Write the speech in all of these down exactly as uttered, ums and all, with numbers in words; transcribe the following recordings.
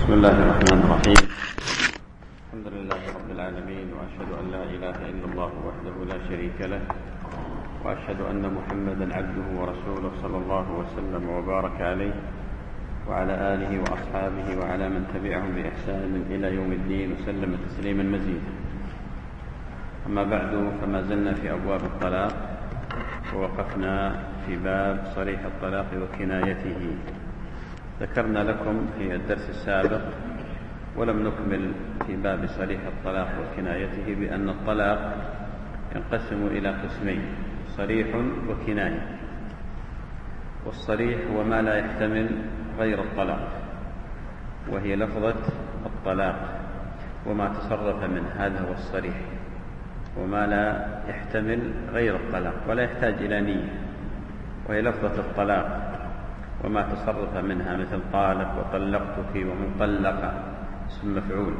بسم الله الرحمن الرحيم. الحمد لله رب العالمين، وأشهد أن لا إله إلا الله وحده لا شريك له، وأشهد أن محمدا عبده ورسوله صلى الله وسلم وبارك عليه وعلى آله وأصحابه وعلى من تبعهم بإحسان إلى يوم الدين وسلم تسليما مزيدا. أما بعد، فما زلنا في أبواب الطلاق، ووقفنا في باب صريح الطلاق وكنايته. ذكرنا لكم في الدرس السابق ولم نكمل في باب صريح الطلاق وكنايته بأن الطلاق ينقسم إلى قسمين: صريح وكناية. والصريح هو ما لا يحتمل غير الطلاق، وهي لفظة الطلاق وما تصرف منه، هذا هو الصريح. وما لا يحتمل غير الطلاق ولا يحتاج إلى نية، وهي لفظة الطلاق وما تصرف منها، مثل طالق وطلقتك ومطلقة، اسم مفعول.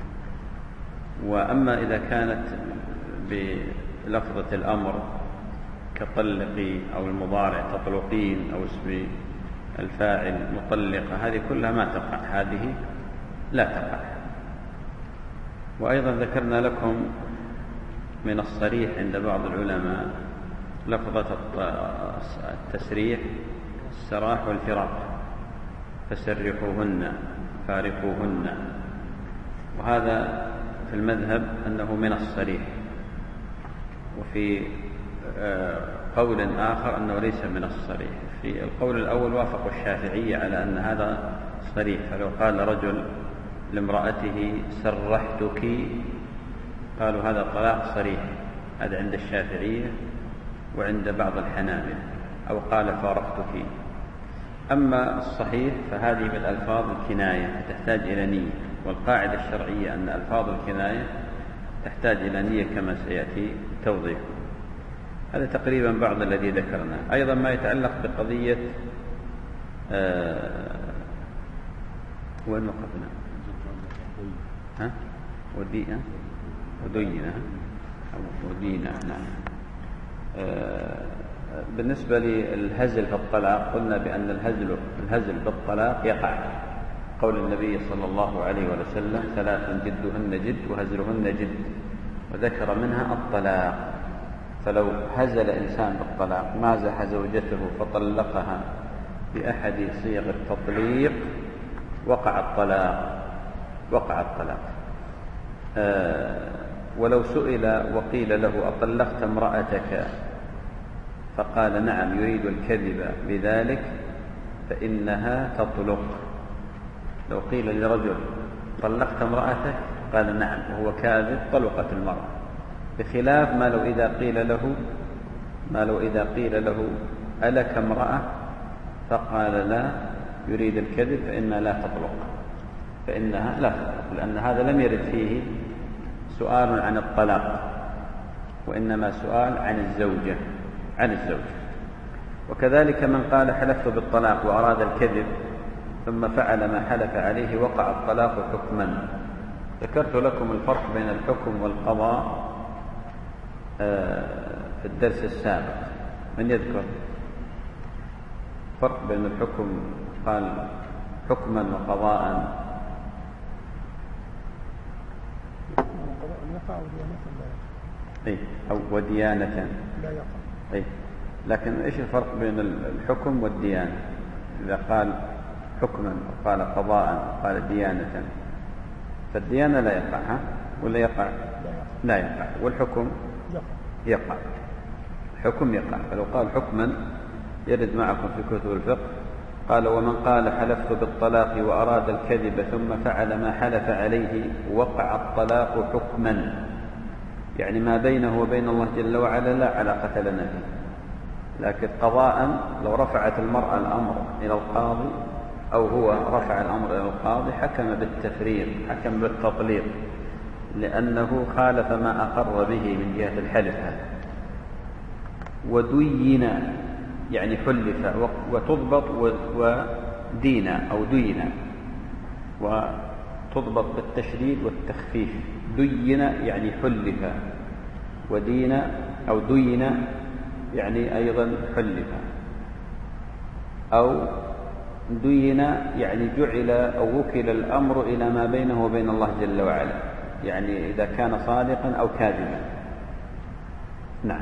وأما إذا كانت بلفظة الأمر كطلقي أو المضارع تطلقين أو اسم الفاعل مطلقة، هذه كلها ما تقع، هذه لا تقع. وأيضا ذكرنا لكم من الصريح عند بعض العلماء لفظة التسريح: السراح والفراق، فسرحوهن فارقوهن. وهذا في المذهب أنه من الصريح، وفي قول آخر أنه ليس من الصريح. في القول الأول وافقوا الشافعية على أن هذا صريح، فلو قال رجل لامرأته سرحتك قالوا هذا طلاق صريح، هذا عند الشافعية وعند بعض الحنابلة. أو قال فارقتك. أما الصحيح فهذه من ألفاظ الكناية، تحتاج إلى نية، والقاعدة الشرعية أن ألفاظ الكناية تحتاج إلى نية كما سيأتي توضيحه. هذا تقريبا بعض الذي ذكرناه. أيضا ما يتعلق بقضية آه وين وقفنا؟ ها؟ ودينا ودينا ودينا نعم. آه بالنسبة للهزل في الطلاق، قلنا بأن الهزل الهزل بالطلاق يقع. قول النبي صلى الله عليه وسلم: ثلاث جدهن جد وهزلهن جد، وذكر منها الطلاق. فلو هزل إنسان بالطلاق، مازح زوجته فطلقها بأحد صيغ التطليق، وقع الطلاق وقع الطلاق. آه ولو سئل وقيل له: أطلقت امرأتك؟ فقال: نعم، يريد الكذب بذلك، فإنها تطلق. لو قيل لرجل: طلقت امرأتك؟ قال: نعم، وهو كاذب، طلقت المرأة. بخلاف ما لو إذا قيل له ما لو إذا قيل له: ألك امرأة؟ فقال: لا، يريد الكذب، فإنها لا تطلق فإنها لا تطلق لأن هذا لم يرد فيه سؤال عن الطلاق، وإنما سؤال عن الزوجة عن الزوجة. وكذلك من قال: حلفت بالطلاق وأراد الكذب ثم فعل ما حلف عليه، وقع الطلاق حكما. ذكرت لكم الفرق بين الحكم والقضاء في الدرس السابق. من يذكر فرق بين الحكم قال حكما وقضاء؟ أي أو وديانة لا يقع. أي لكن إيش الفرق بين الحكم والديانة؟ إذا قال حكما وقال قضاء وقال ديانة، فالديانة لا يقع، ها؟ ولا يقع؟ لا يقع. والحكم يقع. الحكم يقع. فلو قال حكما يرد معكم في كتب الفقه، قال: ومن قال حلفت بالطلاق وأراد الكذب ثم فعل ما حلف عليه، وقع الطلاق حكما. يعني ما بينه وبين الله جل وعلا لا علاقة لنا فيه. لكن قضاء لو رفعت المرأة الأمر إلى القاضي، أو هو رفع الأمر إلى القاضي، حكم بالتفريق، حكم بالتطليق، لأنه خالف ما أقر به من جهة الحلف هذا. ودين يعني حلف، وتضبط ودين أو دين، وتضبط بالتشديد والتخفيف. دين يعني حلف، ودين أو دين يعني أيضا حلف. أو دين يعني جعل أو وكل الأمر إلى ما بينه وبين الله جل وعلا، يعني إذا كان صادقا أو كاذبا. نعم.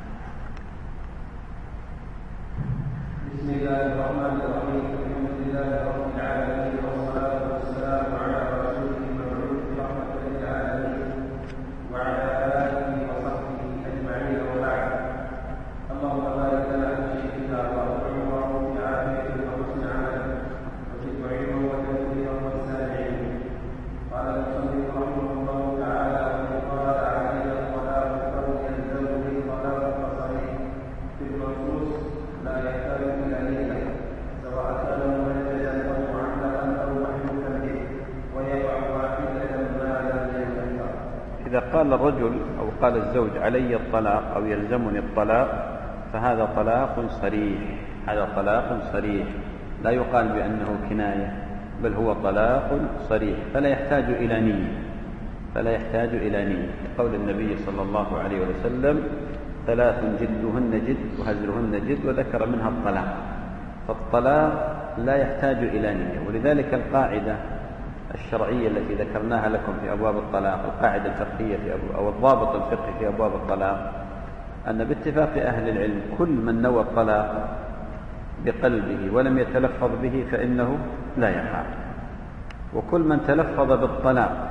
بسم الله الرحمن الرحيم. الحمد لله رب العالمين، والصلاة والسلام على رسوله المبعوث رحمة للعالمين وعلى آله وصحبه أجمعين، وبعد. اللهم بارك لنا في شيخنا وارحمه في عافيته وحسن عمله وزده علما وتوفيقا والسامعين. قال المصنف رحمه الله تعالى: وإن قال علي الطلاق أو يلزمني الطلاق فصحيح في النصوص لا يحتاج إلى نية، سواء كان منجزا أو معلقا أو محلوكا به، ويقع واحدة ما لم يذكر. إذا قال الرجل أو قال الزوج علي الطلاق أو يلزمني الطلاق فهذا طلاق صريح، هذا طلاق صريح لا يقال بأنه كناية، بل هو طلاق صريح، فلا يحتاج إلى نية، فلا يحتاج إلى نية. قول النبي صلى الله عليه وسلم: ثلاث جدهن جد وهزلهن جد، وذكر منها الطلاق. فالطلاق لا يحتاج إلى نية، ولذلك القاعدة الشرعية التي ذكرناها لكم في أبواب الطلاق، القاعدة الفقهية في أبواب أو الضابط الفقهي في أبواب الطلاق، أن باتفاق أهل العلم كل من نوى الطلاق بقلبه ولم يتلفظ به فإنه لا يقع، وكل من تلفظ بالطلاق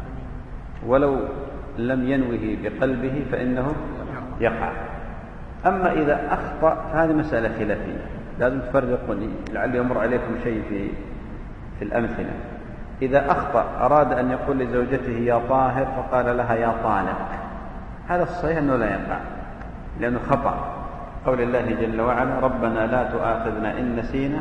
ولو لم ينوه بقلبه فإنه يقع. أما إذا أخطأ فهذه مسألة خلافية، لازم تفرقون، لعل يمر عليكم شيء في في الأمثلة. إذا أخطأ أراد أن يقول لزوجته يا طاهر فقال لها يا طالق، هذا الصحيح أنه لا يقع، لأنه خطأ. قول الله جل وعلا: ربنا لا تؤاخذنا إن نسينا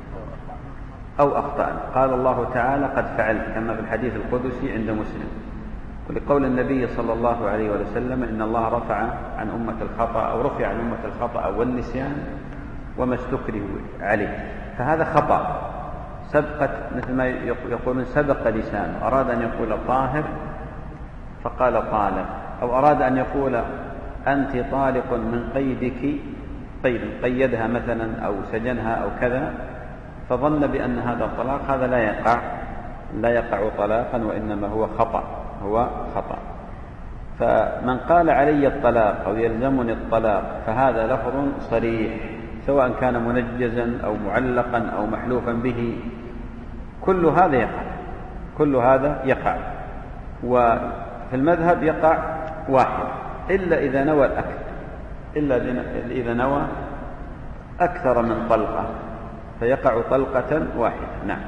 أو أخطأنا. قال الله تعالى: قد فعلت، كما في الحديث القدسي عند مسلم. ولقول النبي صلى الله عليه وسلم: إن الله رفع عن أمة الخطأ أو رفع عن أمة الخطأ والنسيان وما استكرهوا عليه. فهذا خطأ سبقت، مثل ما يقولون سبق لسانه، أراد أن يقول طاهر فقال طالق، أو أراد أن يقول أنت طالق من قيدك، قيد قيدها مثلا أو سجنها أو كذا، فظن بأن هذا الطلاق، هذا لا يقع، لا يقع طلاقا، وإنما هو خطأ، هو خطأ. فمن قال علي الطلاق أو يلزمني الطلاق فهذا لفظ صريح، سواء كان منجزا أو معلقا أو محلوفا به، كل هذا يقع، كل هذا يقع. وفي المذهب يقع واحد، إلا إذا نوى الأكثر، إلا إذا نوى أكثر من طلقة فيقع طلقة واحدة. نعم.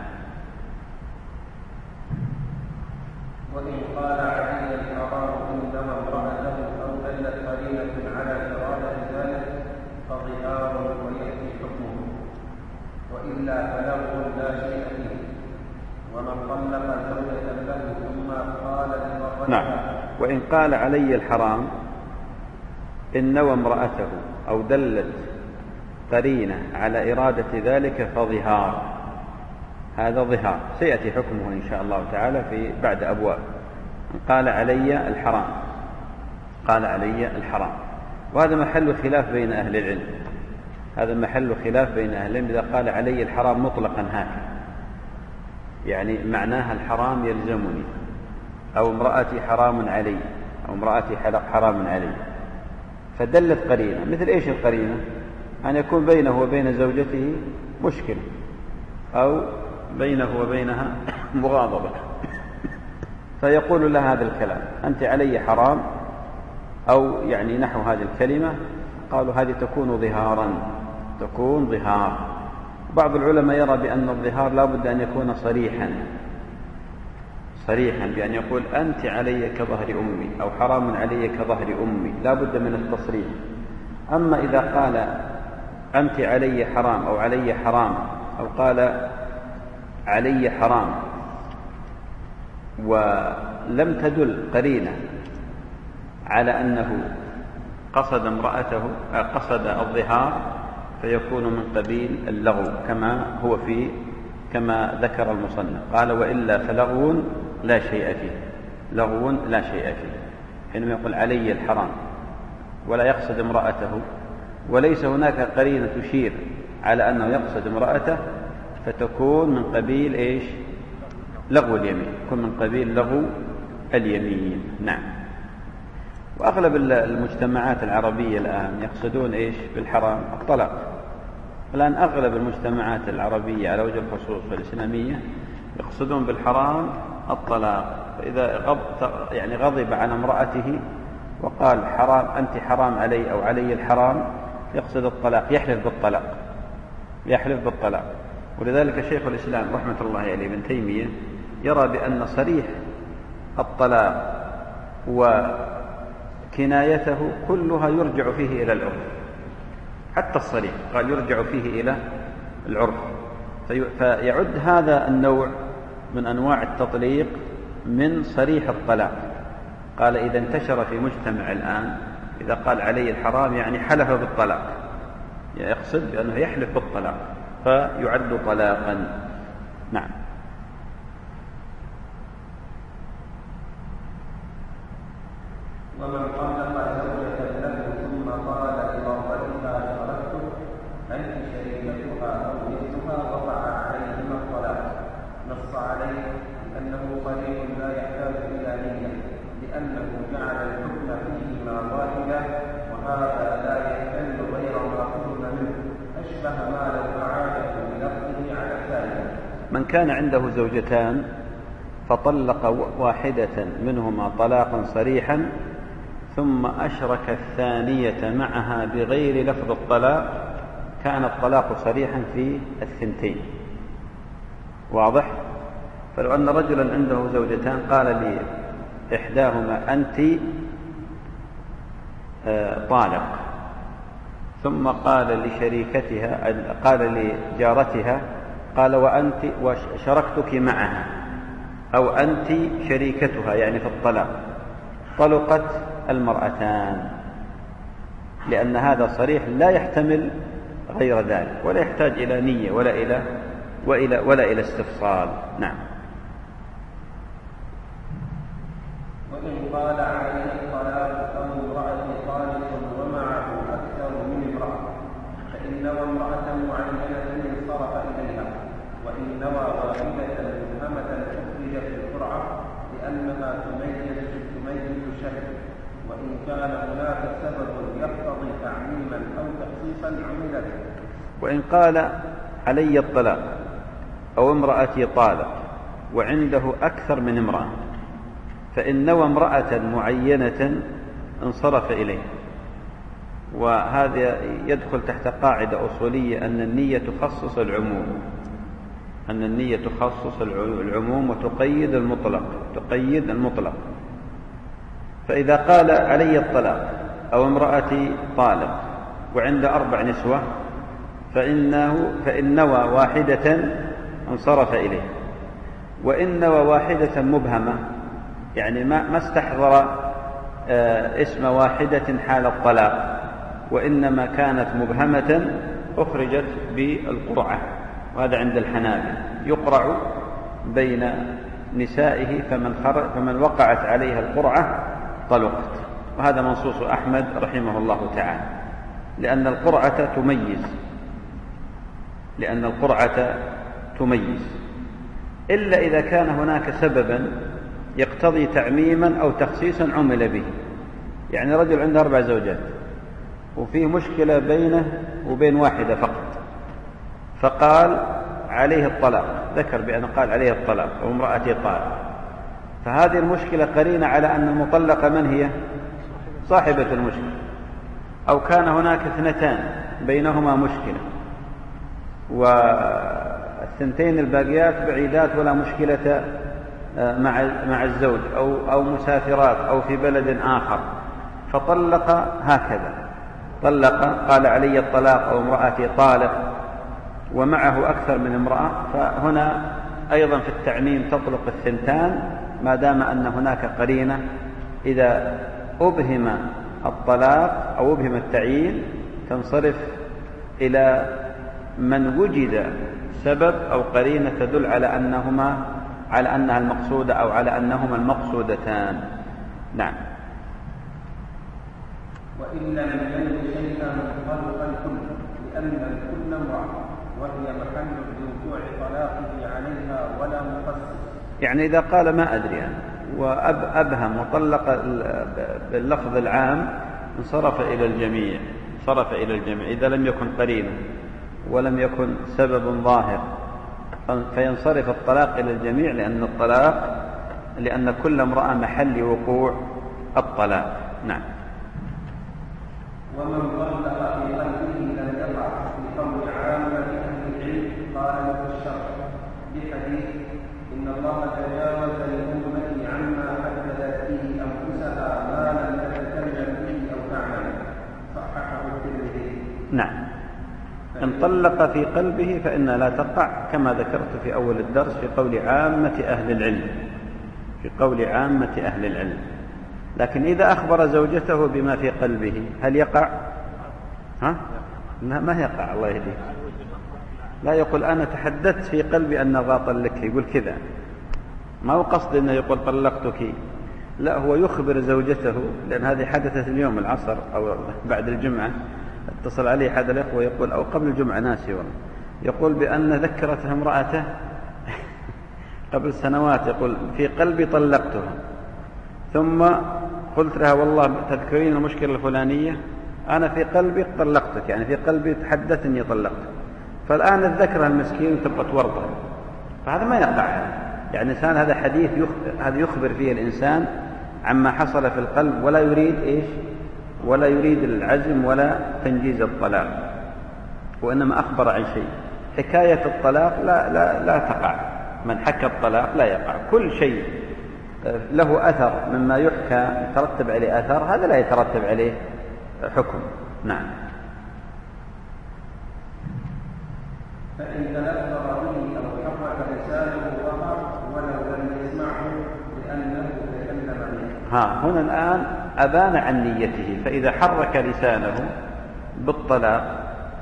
وإن قال علي الحرام إنما امرأته أو دلت قرينة على إرادة ذلك فظهار ويأتي حكمه، وإلا فله لا شيء فيه. ومن طلق زوجة له ثم قال لمرأتها. نعم. وإن قال علي الحرام إن نوى امرأته أو دلت قرينة على إرادة ذلك فظهار، هذا ظهار سيأتي حكمه إن شاء الله تعالى في بعد أبواب. قال علي الحرام، قال علي الحرام، وهذا محل خلاف بين أهل العلم، هذا محل خلاف بين أهل العلم. إذا قال علي الحرام مطلقا هكذا، يعني معناها الحرام يلزمني، أو امرأتي حرام علي، أو امرأتي حرام علي، فدلت قرينة. مثل إيش القرينة؟ أن يكون بينه وبين زوجته مشكلة، أو بينه وبينها مغاضبة، فيقول لها هذا الكلام: أنت علي حرام، أو يعني نحو هذه الكلمة. قالوا هذه تكون ظهارا، تكون ظهار. بعض العلماء يرى بأن الظهار لا بد أن يكون صريحا، صريحا بأن يقول أنت علي كظهر أمي، أو حرام علي كظهر أمي، لا بد من التصريح. أما إذا قال أنت علي حرام أو علي حرام، أو قال علي حرام ولم تدل قرينة على أنه قصد امرأته، قصد الظهار، فيكون من قبيل اللغو، كما هو في كما ذكر المصنف. قال: وإلا فلغو لا شيء فيه، لغو لا شيء فيه، حينما يقول علي الحرام ولا يقصد امرأته، وليس هناك قرينة تشير على أنه يقصد امرأته، فتكون من قبيل إيش؟ لغو اليمين، تكون من قبيل لغو اليمين. نعم. وأغلب المجتمعات العربية الآن يقصدون إيش بالحرام؟ الطلاق. الآن أغلب المجتمعات العربية على وجه الخصوص والإسلامية يقصدون بالحرام الطلاق. فإذا غض يعني غضب على امرأته وقال حرام أنت حرام علي أو علي الحرام، يقصد الطلاق، يحلف بالطلاق، يحلف بالطلاق. ولذلك شيخ الإسلام رحمة الله عليه ابن تيمية يرى بأن صريح الطلاق وكنايته كلها يرجع فيه إلى العرف، حتى الصريح قال يرجع فيه إلى العرف. فيعد هذا النوع من أنواع التطليق من صريح الطلاق. قال إذا انتشر في مجتمع الآن إذا قال علي الحرام يعني حلف بالطلاق، يقصد بأنه يحلف بالطلاق فيعد طلاقا. نعم. ومن طلق زوجة له ثم قال لمرأتها تركتك أنت شريكتها أو ابنها وقع عليهما الطلاق، نص عليه أنه صريح لا يحتاج إلى نية لأنه جعل الحكم فيهما واحدا، وهذا لا يحتمل غير ما فهم منه، أشبه ما لو أعاده بلفظه على الثاني. من كان عنده زوجتان فطلق واحدة منهما طلاقا صريحا ثم أشرك الثانية معها بغير لفظ الطلاق كان الطلاق صريحا في الثنتين. واضح؟ فلو أن رجلا عنده زوجتان قال لإحداهما أنت طالق، ثم قال لشريكتها قال لجارتها قال وأنت وشركتك معها أو أنت شريكتها يعني في الطلاق، طلقت المرأتان، لأن هذا صريح لا يحتمل غير ذلك ولا يحتاج إلى نية ولا إلى وإلى ولا إلى استفصال. نعم. وإن قال عليه الطلاق أو امرأة طالق ومعه أكثر من امرأة فإن نوى امرأة معينة انصرف إليها، وإن نوى واحدة مبهمة أخرجت القرعة لأنها تميز تميز الشهر، وإن كان هناك سبب يقتضي تعميما أو تخصيصا عملت. وإن قال علي الطلاق أو امرأتي طالق وعنده أكثر من امرأة فإن نوى امرأة معينة انصرف إليه. وهذا يدخل تحت قاعدة أصولية أن النية تخصص العموم، أن النية تخصص العموم وتقيد المطلق، تقيد المطلق. فإذا قال علي الطلاق أو امرأتي طالق وعند أربع نسوة فإنه فإن نوى واحدة انصرف إليه، وإن نوى واحدة مبهمة يعني ما ما استحضر اسم واحدة حال الطلاق وإنما كانت مبهمة أخرجت بالقرعة، وهذا عند الحنابلة يقرع بين نسائه فمن, فمن وقعت عليها القرعة طلقت، وهذا منصوص أحمد رحمه الله تعالى، لأن القرعة تميز لأن القرعة تميز إلا إذا كان هناك سببا يقتضي تعميما أو تخصيصا عمل به. يعني رجل عنده أربع زوجات وفيه مشكلة بينه وبين واحدة فقط فقال عليه الطلاق، ذكر بأن قال عليه الطلاق أو امرأتي طالق، فهذه المشكلة قرينة على أن المطلقة من هي؟ صاحبة المشكلة. أو كان هناك اثنتان بينهما مشكلة والثنتين الباقيات بعيدات ولا مشكلة مع مع الزوج أو أو مسافرات أو في بلد آخر، فطلق هكذا، طلق قال علي الطلاق أو امرأتي طالق ومعه أكثر من امرأة، فهنا أيضا في التعميم تطلق الثنتان ما دام أن هناك قرينة. إذا أبهم الطلاق أو أبهم التعيين تنصرف إلى من وجد سبب أو قرينة تدل على أنهما على أنها المقصودة أو على أنهما المقصودتان. نعم. وإن لم يجد شيئا خلق الكل لأن الكل امرأة وهي محل لوقوع طلاقه عليها ولا مخصص. يعني إذا قال ما أدري أنا وأبهم وطلق باللفظ العام انصرف إلى الجميع، انصرف إلى الجميع إذا لم يكن قرينا ولم يكن سبب ظاهر، فينصرف الطلاق إلى الجميع، لأن الطلاق لأن كل امرأة محل وقوع الطلاق. نعم. ومن طلق في قلبه لم يقع في قول عامة أهل العلم قال له الشرع بحديث إن الله تجاوز لأمتي عما حدثت به أنفسها ما لم تتكلم به أو تعمل، صححه الترمذي. نعم. إن طلق في قلبه فإنها لا تقع، كما ذكرت في أول الدرس في قول عامة أهل العلم، في قول عامة أهل العلم. لكن إذا أخبر زوجته بما في قلبه هل يقع؟ ها؟ ما يقع. الله يهديك. لا يقول أنا تحدثت في قلبي أن الله طلقك، يقول كذا، ما هو قصد أنه يقول طلقتك، لا، هو يخبر زوجته، لأن هذه حدثت اليوم العصر أو بعد الجمعة، اتصل عليه أحد الأخوة يقول أو قبل الجمعة ناسي والله، يقول بأن ذكرتها امرأته قبل سنوات، يقول في قلبي طلقتها، ثم قلت لها والله تذكرين المشكلة الفلانية، أنا في قلبي طلقتك، يعني في قلبي تحدث أني طلقتك، فالآن الذكرى المسكين تبقى تورطه، فهذا ما يقع. يعني إنسان هذا حديث يخبر، هذا يخبر فيه الإنسان عما حصل في القلب، ولا يريد إيش؟ ولا يريد العزم ولا تنجيز الطلاق، وإنما أخبر عن شيء. حكاية الطلاق لا, لا, لا تقع، من حكى الطلاق لا يقع. كل شيء له أثر مما يحكى يترتب عليه أثر، هذا لا يترتب عليه حكم. نعم. فإن تلفظ به أو حرك لسانه وقع ولو لم يسمعه لأنه تكلم به. ها هنا الآن أبان عن نيته، فإذا حرك لسانه بالطلاق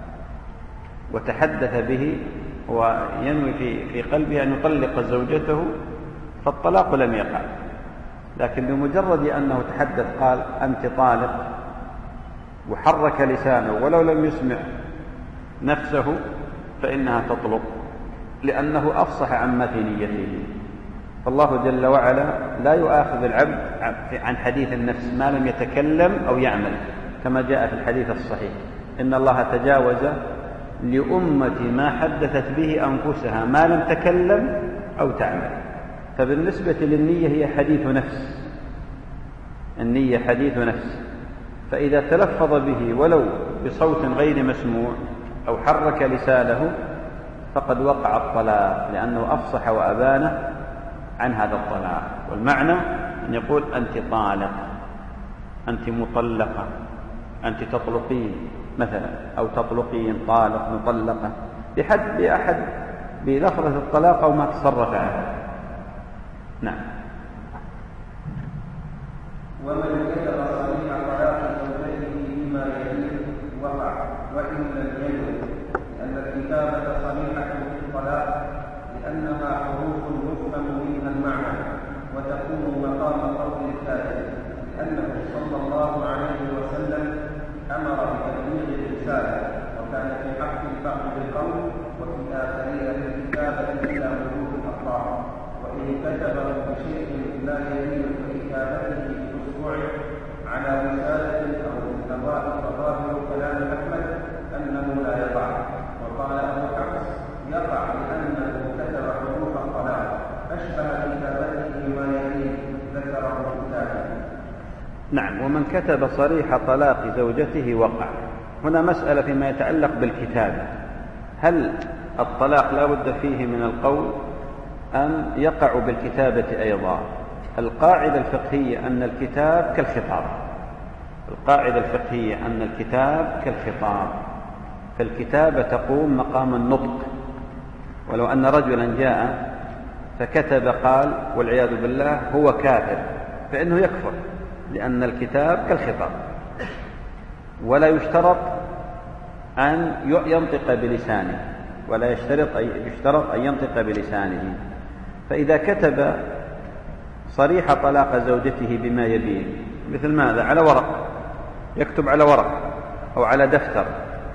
وتحدث به وينوي في في قلبه أن يطلق زوجته فالطلاق لم يقع، لكن بمجرد أنه تحدث قال أنت طالق وحرك لسانه ولو لم يسمع نفسه فإنها تطلق، لأنه أفصح عما في نيته. فالله جل وعلا لا يؤاخذ العبد عن حديث النفس ما لم يتكلم أو يعمل، كما جاء في الحديث الصحيح إن الله تجاوز لأمتي ما حدثت به أنفسها ما لم تكلم أو تعمل. فبالنسبة للنية هي حديث نفس، النية حديث نفس، فإذا تلفظ به ولو بصوت غير مسموع أو حرك لسانه فقد وقع الطلاق، لأنه أفصح وأبان عن هذا الطلاق. والمعنى أن يقول أنت طالق، أنت مطلقة، أنت تطلقين مثلا، أو تطلقين، طالق، مطلقة، بحد بأحد بلفظة الطلاق أو ما تصرف عنه. نعم. ومن كتب صريح طلاق زوجته بما يليه وقع وإن لم يجد، لأن الكتابة صريحة في الطلاق لأنها حروف يفهم منها المعنى وتكون مقام قول الكاتب، لأنه صلى الله عليه وسلم أمر بتبليغ الرسالة، وكان في حق البعض بالقول وفي آخرية الكتابة إلى وجوه الأخطاء، وإن كتبه بشيء لا يليق بكتابته بأسبوعه على رسالة أو بالقضاء فظاهر كلام أحمد أنه لا يقع. وقال أبو حفص يقع لأنه كتب حروف الطلاق أشبه كتابته بما يليه ذكره الكاتب. نعم. ومن كتب صريح طلاق زوجته وقع. هنا مسألة فيما يتعلق بالكتابة، هل الطلاق لا بد فيه من القول أم يقع بالكتابة أيضا؟ القاعدة الفقهية أن الكتاب كالخطاب، القاعدة الفقهية أن الكتاب كالخطاب، فالكتابة تقوم مقام النطق. ولو أن رجلا جاء فكتب قال والعياذ بالله هو كافر، فإنه يكفر، لأن الكتاب كالخطاب، ولا يشترط أن ينطق بلسانه، ولا يشترط أن يشترط أن ينطق بلسانه. فإذا كتب صريح طلاق زوجته بما يبين، مثل ماذا؟ على ورق، يكتب على ورق أو على دفتر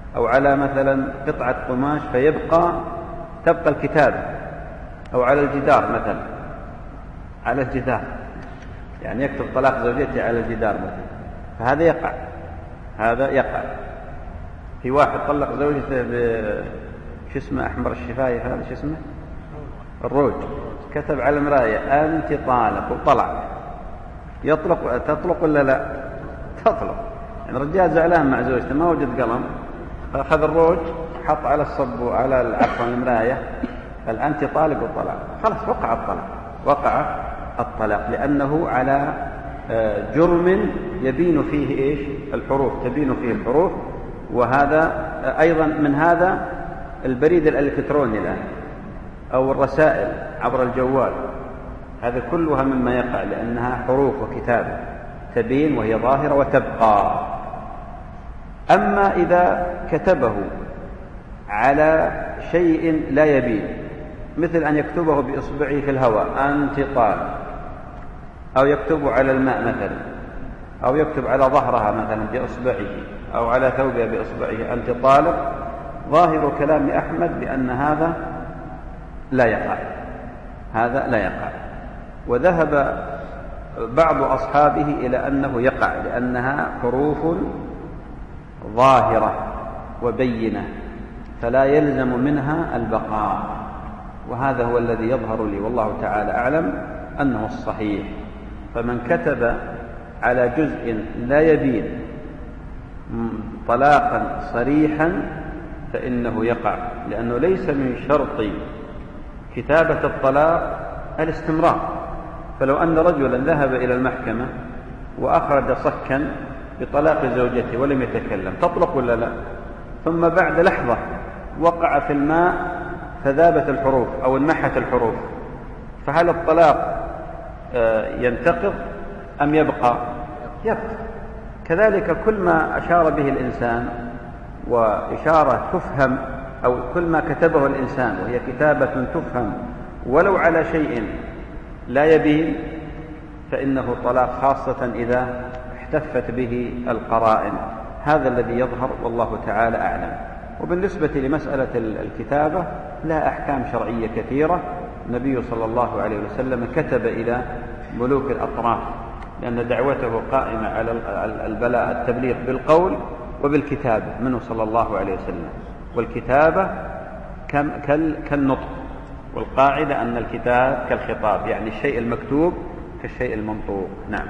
أو على مثلا قطعة قماش فيبقى تبقى الكتابة، أو على الجدار مثلا، على الجدار يعني يكتب طلاق زوجته على الجدار مثلا، فهذا يقع، هذا يقع. في واحد طلق زوجته ب شو اسمه أحمر الشفايف، هذا شو اسمه الروج، كتب على المراية أنت طالق وطلع. يطلق تطلق ولا لا؟ تطلق. يعني الرجال زعلان مع زوجته ما وجد قلم، فأخذ الروج حط على الصب على عفوا المراية قال أنت طالق وطلع، خلاص وقع الطلاق، وقع الطلاق، لأنه على جرم يبين فيه إيش الحروف، تبين فيه الحروف. وهذا أيضا من هذا البريد الإلكتروني الآن أو الرسائل عبر الجوال، هذا كلها مما يقع، لأنها حروف وكتابة تبين وهي ظاهرة وتبقى. أما إذا كتبه على شيء لا يبين، مثل أن يكتبه بإصبعه في الهواء أنت طالق، أو يكتبه على الماء مثلا، أو يكتب على ظهرها مثلا بإصبعه، أو على ثوبها بإصبعه أنت طالق، ظاهر كلام أحمد بأن هذا لا يقع، هذا لا يقع. وذهب بعض أصحابه إلى أنه يقع، لأنها حروف ظاهرة وبينة فلا يلزم منها البقاء، وهذا هو الذي يظهر لي والله تعالى أعلم أنه الصحيح. فمن كتب على جزء لا يبين طلاقا صريحا فإنه يقع، لأنه ليس من شرط كتابة الطلاق الاستمرار. فلو أن رجلا ذهب إلى المحكمة وأخرج صكا بطلاق زوجته ولم يتكلم، تطلق ولا لا؟ ثم بعد لحظة وقع في الماء فذابت الحروف أو انمحت الحروف، فهل الطلاق ينتقض أم يبقى؟ يبقى. كذلك كل ما أشار به الإنسان وإشارة تفهم، أو كل ما كتبه الإنسان وهي كتابة تفهم ولو على شيء لا يبين فإنه طلاق، خاصة إذا احتفت به القرائن. هذا الذي يظهر والله تعالى أعلم. وبالنسبة لمسألة الكتابة لها أحكام شرعية كثيرة. النبي صلى الله عليه وسلم كتب إلى ملوك الأطراف، لأن دعوته قائمة على البلاء التبليغ بالقول وبالكتابة منه صلى الله عليه وسلم. والكتابة كالنطق، والقاعدة أن الكتاب كالخطاب، يعني الشيء المكتوب كالشيء المنطوق. نعم.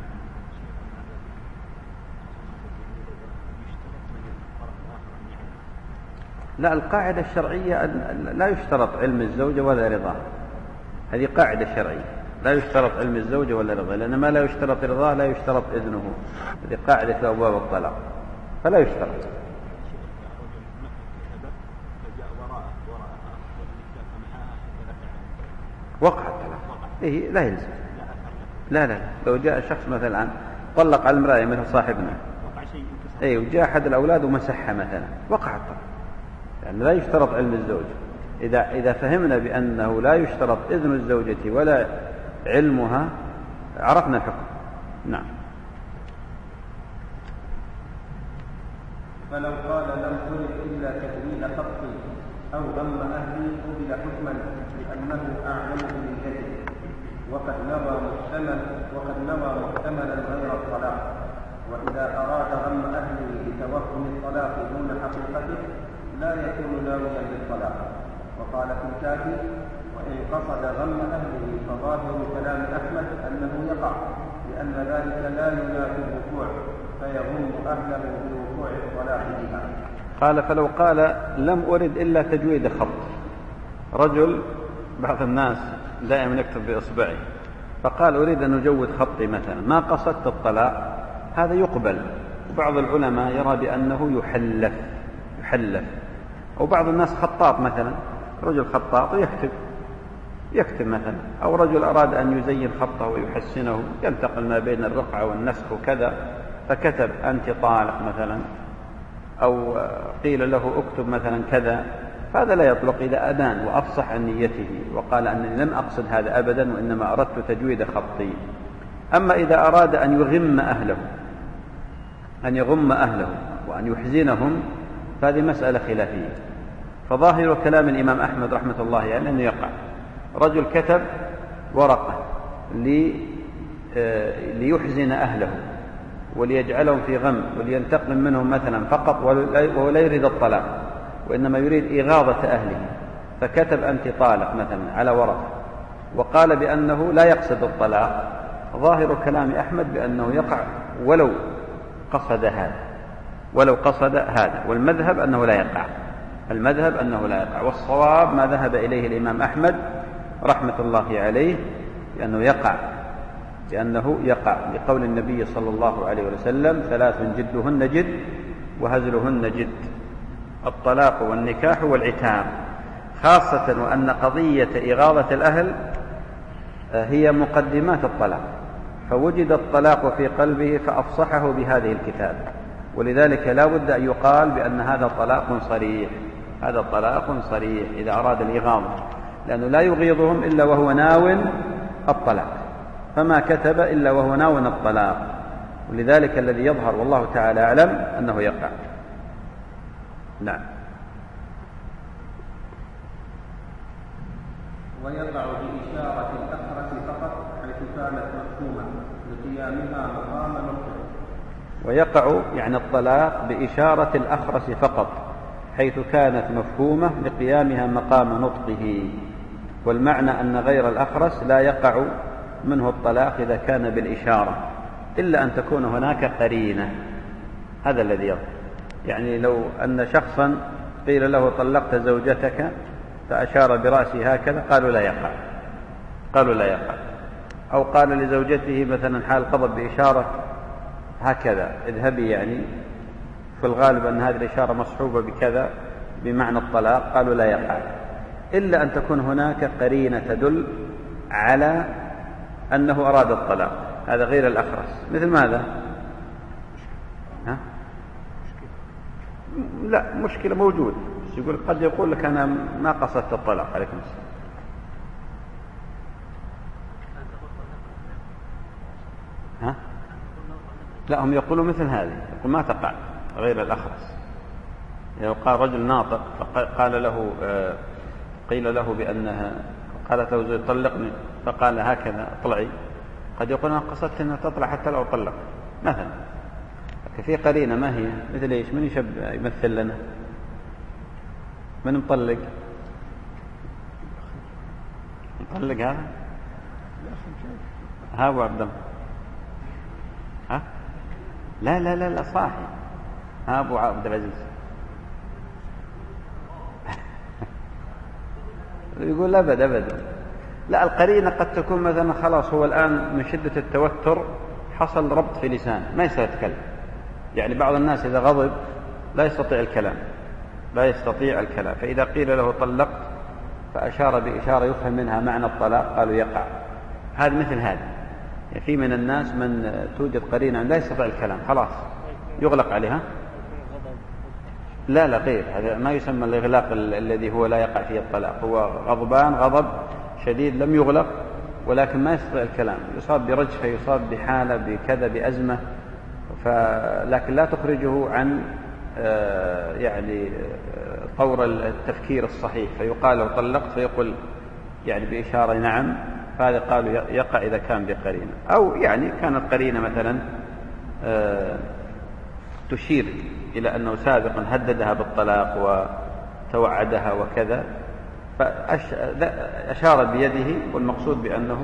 لا، القاعدة الشرعية لا يشترط علم الزوجة ولا رضاه، هذه قاعدة شرعية، لا يشترط علم الزوجة ولا رضاه، لأن ما لا يشترط رضاه لا يشترط إذنه، هذه قاعدة في أبواب الطلاق، فلا يشترط. وقع الطلاق، إيه لا يلزم. لا لا لو جاء شخص مثلا طلق على المرأة مثل صاحبنا، إيه وجاء أحد الأولاد ومسحها مثلا، وقع الطلاق، يعني لا يشترط علم الزوج. إذا إذا فهمنا بأنه لا يشترط إذن الزوجة ولا علمها عرفنا الحكم. نعم. فلو قال لم ترد إلا تأويل خطي أو ضم أهلي قبل حكما لأنه أعلم بالكذب، وقد نوى محتمل وقد نوى محتملا غير الطلاق. وإذا أراد غم أهله بتوهم الطلاق دون حقيقته لا يكون ناويا للطلاق. وقال في الكافي: وإن قصد غم أهله فظاهر كلام أحمد أنه يقع، لأن ذلك لا ينافي الوقوع فيغم أهله بوقوع الطلاق بها. قال: فلو قال لم أرد إلا تجويد خط. رجل، بعض الناس دائما يكتب بإصبعه، فقال أريد أن أجود خطي مثلا، ما قصدت الطلاق، هذا يقبل. وبعض العلماء يرى بأنه يحلف يحلف أو بعض الناس خطاط مثلا، رجل خطاط يكتب يكتب مثلا، أو رجل أراد أن يزين خطه ويحسنه، ينتقل ما بين الرقعة والنسخ وكذا، فكتب أنت طالق مثلا، أو قيل له اكتب مثلا كذا، هذا لا يطلق إذا أدان وأفصح عن نيته وقال أنني لم أقصد هذا أبدا وإنما أردت تجويد خطي. أما إذا أراد أن يغم أهله أن يغم أهله وأن يحزنهم فهذه مسألة خلافية. فظاهر كلام الإمام أحمد رحمة الله يعني أنه يقع. رجل كتب ورقة ليحزن أهله وليجعلهم في غم ولينتقم منهم مثلا فقط، ولا يريد الطلاق وإنما يريد إغاظة أهله، فكتب أنت طالق مثلا على ورقة وقال بأنه لا يقصد الطلاق. ظاهر كلام أحمد بأنه يقع ولو قصد هذا ولو قصد هذا والمذهب أنه لا يقع. المذهب أنه لا يقع، والصواب ما ذهب إليه الإمام أحمد رحمة الله عليه بأنه يقع، لأنه يقع لقول النبي صلى الله عليه وسلم: ثلاث جدهن جد وهزلهن جد، الطلاق والنكاح والعتاق، خاصة وأن قضية إغاظة الأهل هي مقدمات الطلاق، فوجد الطلاق في قلبه فأفصحه بهذه الكتاب، ولذلك لا بد أن يقال بأن هذا طلاق صريح، هذا طلاق صريح إذا أراد الإغاظة، لأنه لا يغيظهم إلا وهو ناو الطلاق، فما كتب إلا وهو ناو الطلاق، ولذلك الذي يظهر والله تعالى أعلم أنه يقع. نعم. ويقع بإشارة الأخرس فقط حيث كانت مفهومة لقيامها مقام نطقه. ويقع يعني الطلاق بإشارة الأخرس فقط حيث كانت مفهومة لقيامها مقام نطقه، والمعنى أن غير الأخرس لا يقع منه الطلاق إذا كان بالإشارة، إلا أن تكون هناك قرينة. هذا الذي يظهر، يعني لو أن شخصا قيل له طلقت زوجتك فأشار برأسه هكذا قالوا لا يقع، قالوا لا يقع. أو قال لزوجته مثلا حال غضب بإشارة هكذا اذهبي، يعني في الغالب أن هذه الإشارة مصحوبة بكذا بمعنى الطلاق، قالوا لا يقع، إلا أن تكون هناك قرينة تدل على أنه أراد الطلاق. هذا غير الأخرس. مثل ماذا؟ ها؟ لا، مشكلة موجود، بس يقول قد يقول لك أنا ما قصدت الطلاق. عليكم السلام. ها؟ لا، هم يقولوا مثل هذه، يقول ما تقع غير الأخرس. يعني قال رجل ناطق فقال له آه قيل له بأنها قالت له زوجي طلقني، فقال هكذا اطلعي، قد يقول أنا قصدت أنها تطلع حتى لو طلق مثلا. في قرينة ما هي مثل إيش؟ من يشبه يمثل لنا؟ من مطلق؟ مطلق هذا؟ ها أبو عبد الله؟ ها؟ لا لا لا لا صاحي. ها أبو عبد العزيز؟ يقول أبد أبدا. لا، القرينة قد تكون مثلا خلاص هو الآن من شدة التوتر حصل ربط في لسانه ما يستطيع يتكلم. يعني بعض الناس إذا غضب لا يستطيع الكلام لا يستطيع الكلام فإذا قيل له طلقت فأشار بإشارة يفهم منها معنى الطلاق قالوا يقع. هذا مثل هذا. يعني في من الناس من توجد قرينة لا يستطيع الكلام خلاص يغلق عليها. لا لا غير هذا ما يسمى الإغلاق الذي هو لا يقع فيه الطلاق، هو غضبان غضب شديد لم يغلق ولكن ما يستطيع الكلام، يصاب برجفة يصاب بحالة بكذا بأزمة، لكن لا تخرجه عن يعني طور التفكير الصحيح، فيقال له طلقت فيقول يعني بإشارة نعم، فهذا قالوا يقع إذا كان بقرينة، أو يعني كانت قرينة مثلا تشير إلى أنه سابقا هددها بالطلاق وتوعدها وكذا فأشار بيده، والمقصود بأنه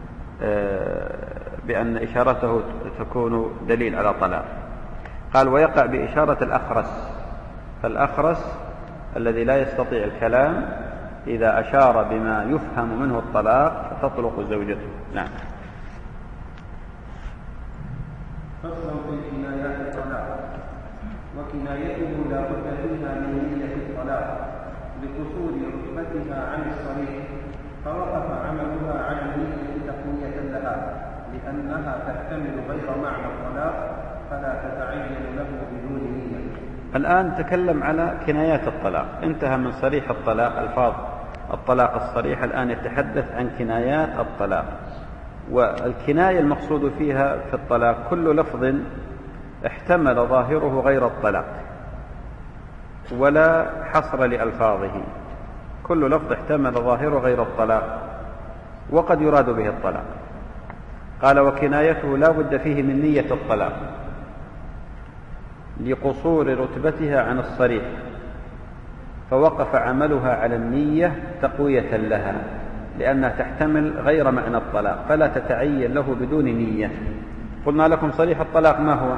بأن إشارته تكون دليل على طلاق. قال ويقع بإشارة الأخرس، فالأخرس الذي لا يستطيع الكلام إذا أشار بما يفهم منه الطلاق فتطلق زوجته. نعم. فصل في كنايات الطلاق. وكنايته لا بد فيها من نية الطلاق لقصور رتبتها عن الصريح، فوقف عملها على النية تقوية لها لأنها تحتمل غير معنى الطلاق فلا تتعين له بدون نية. الآن تكلم على كنايات الطلاق، انتهى من صريح الطلاق ألفاظ الطلاق الصريح، الآن يتحدث عن كنايات الطلاق. والكناية المقصود فيها في الطلاق كل لفظ احتمل ظاهره غير الطلاق، ولا حصر لألفاظه، كل لفظ احتمل ظاهره غير الطلاق وقد يراد به الطلاق. قال وكنايته لا بد فيه من نية الطلاق لقصور رتبتها عن الصريح، فوقف عملها على النية تقوية لها، لأنها تحتمل غير معنى الطلاق فلا تتعين له بدون نية. قلنا لكم صريح الطلاق ما هو؟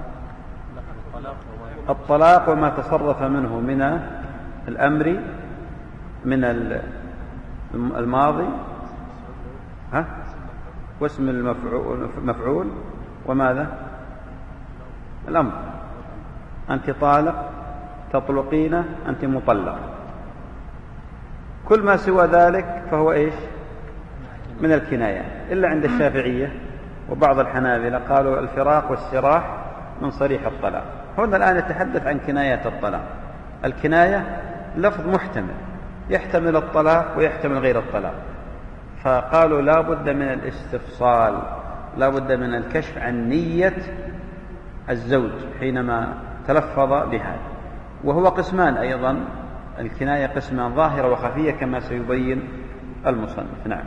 الطلاق وما تصرف منه من الأمر من الماضي ها واسم المفعول وماذا؟ الأمر، أنت طالق، تطلقين، أنت مطلق. كل ما سوى ذلك فهو إيش؟ من الكناية، إلا عند الشافعية وبعض الحنابلة قالوا الفراق والسراح من صريح الطلاق. هنا الآن يتحدث عن كناية الطلاق. الكناية لفظ محتمل يحتمل الطلاق ويحتمل غير الطلاق، فقالوا لا بد من الاستفصال، لا بد من الكشف عن نية الزوج حينما تلفظ بها. وهو قسمان أيضا، الكناية قسمان ظاهرة وخفية كما سيبين المصنف. نعم.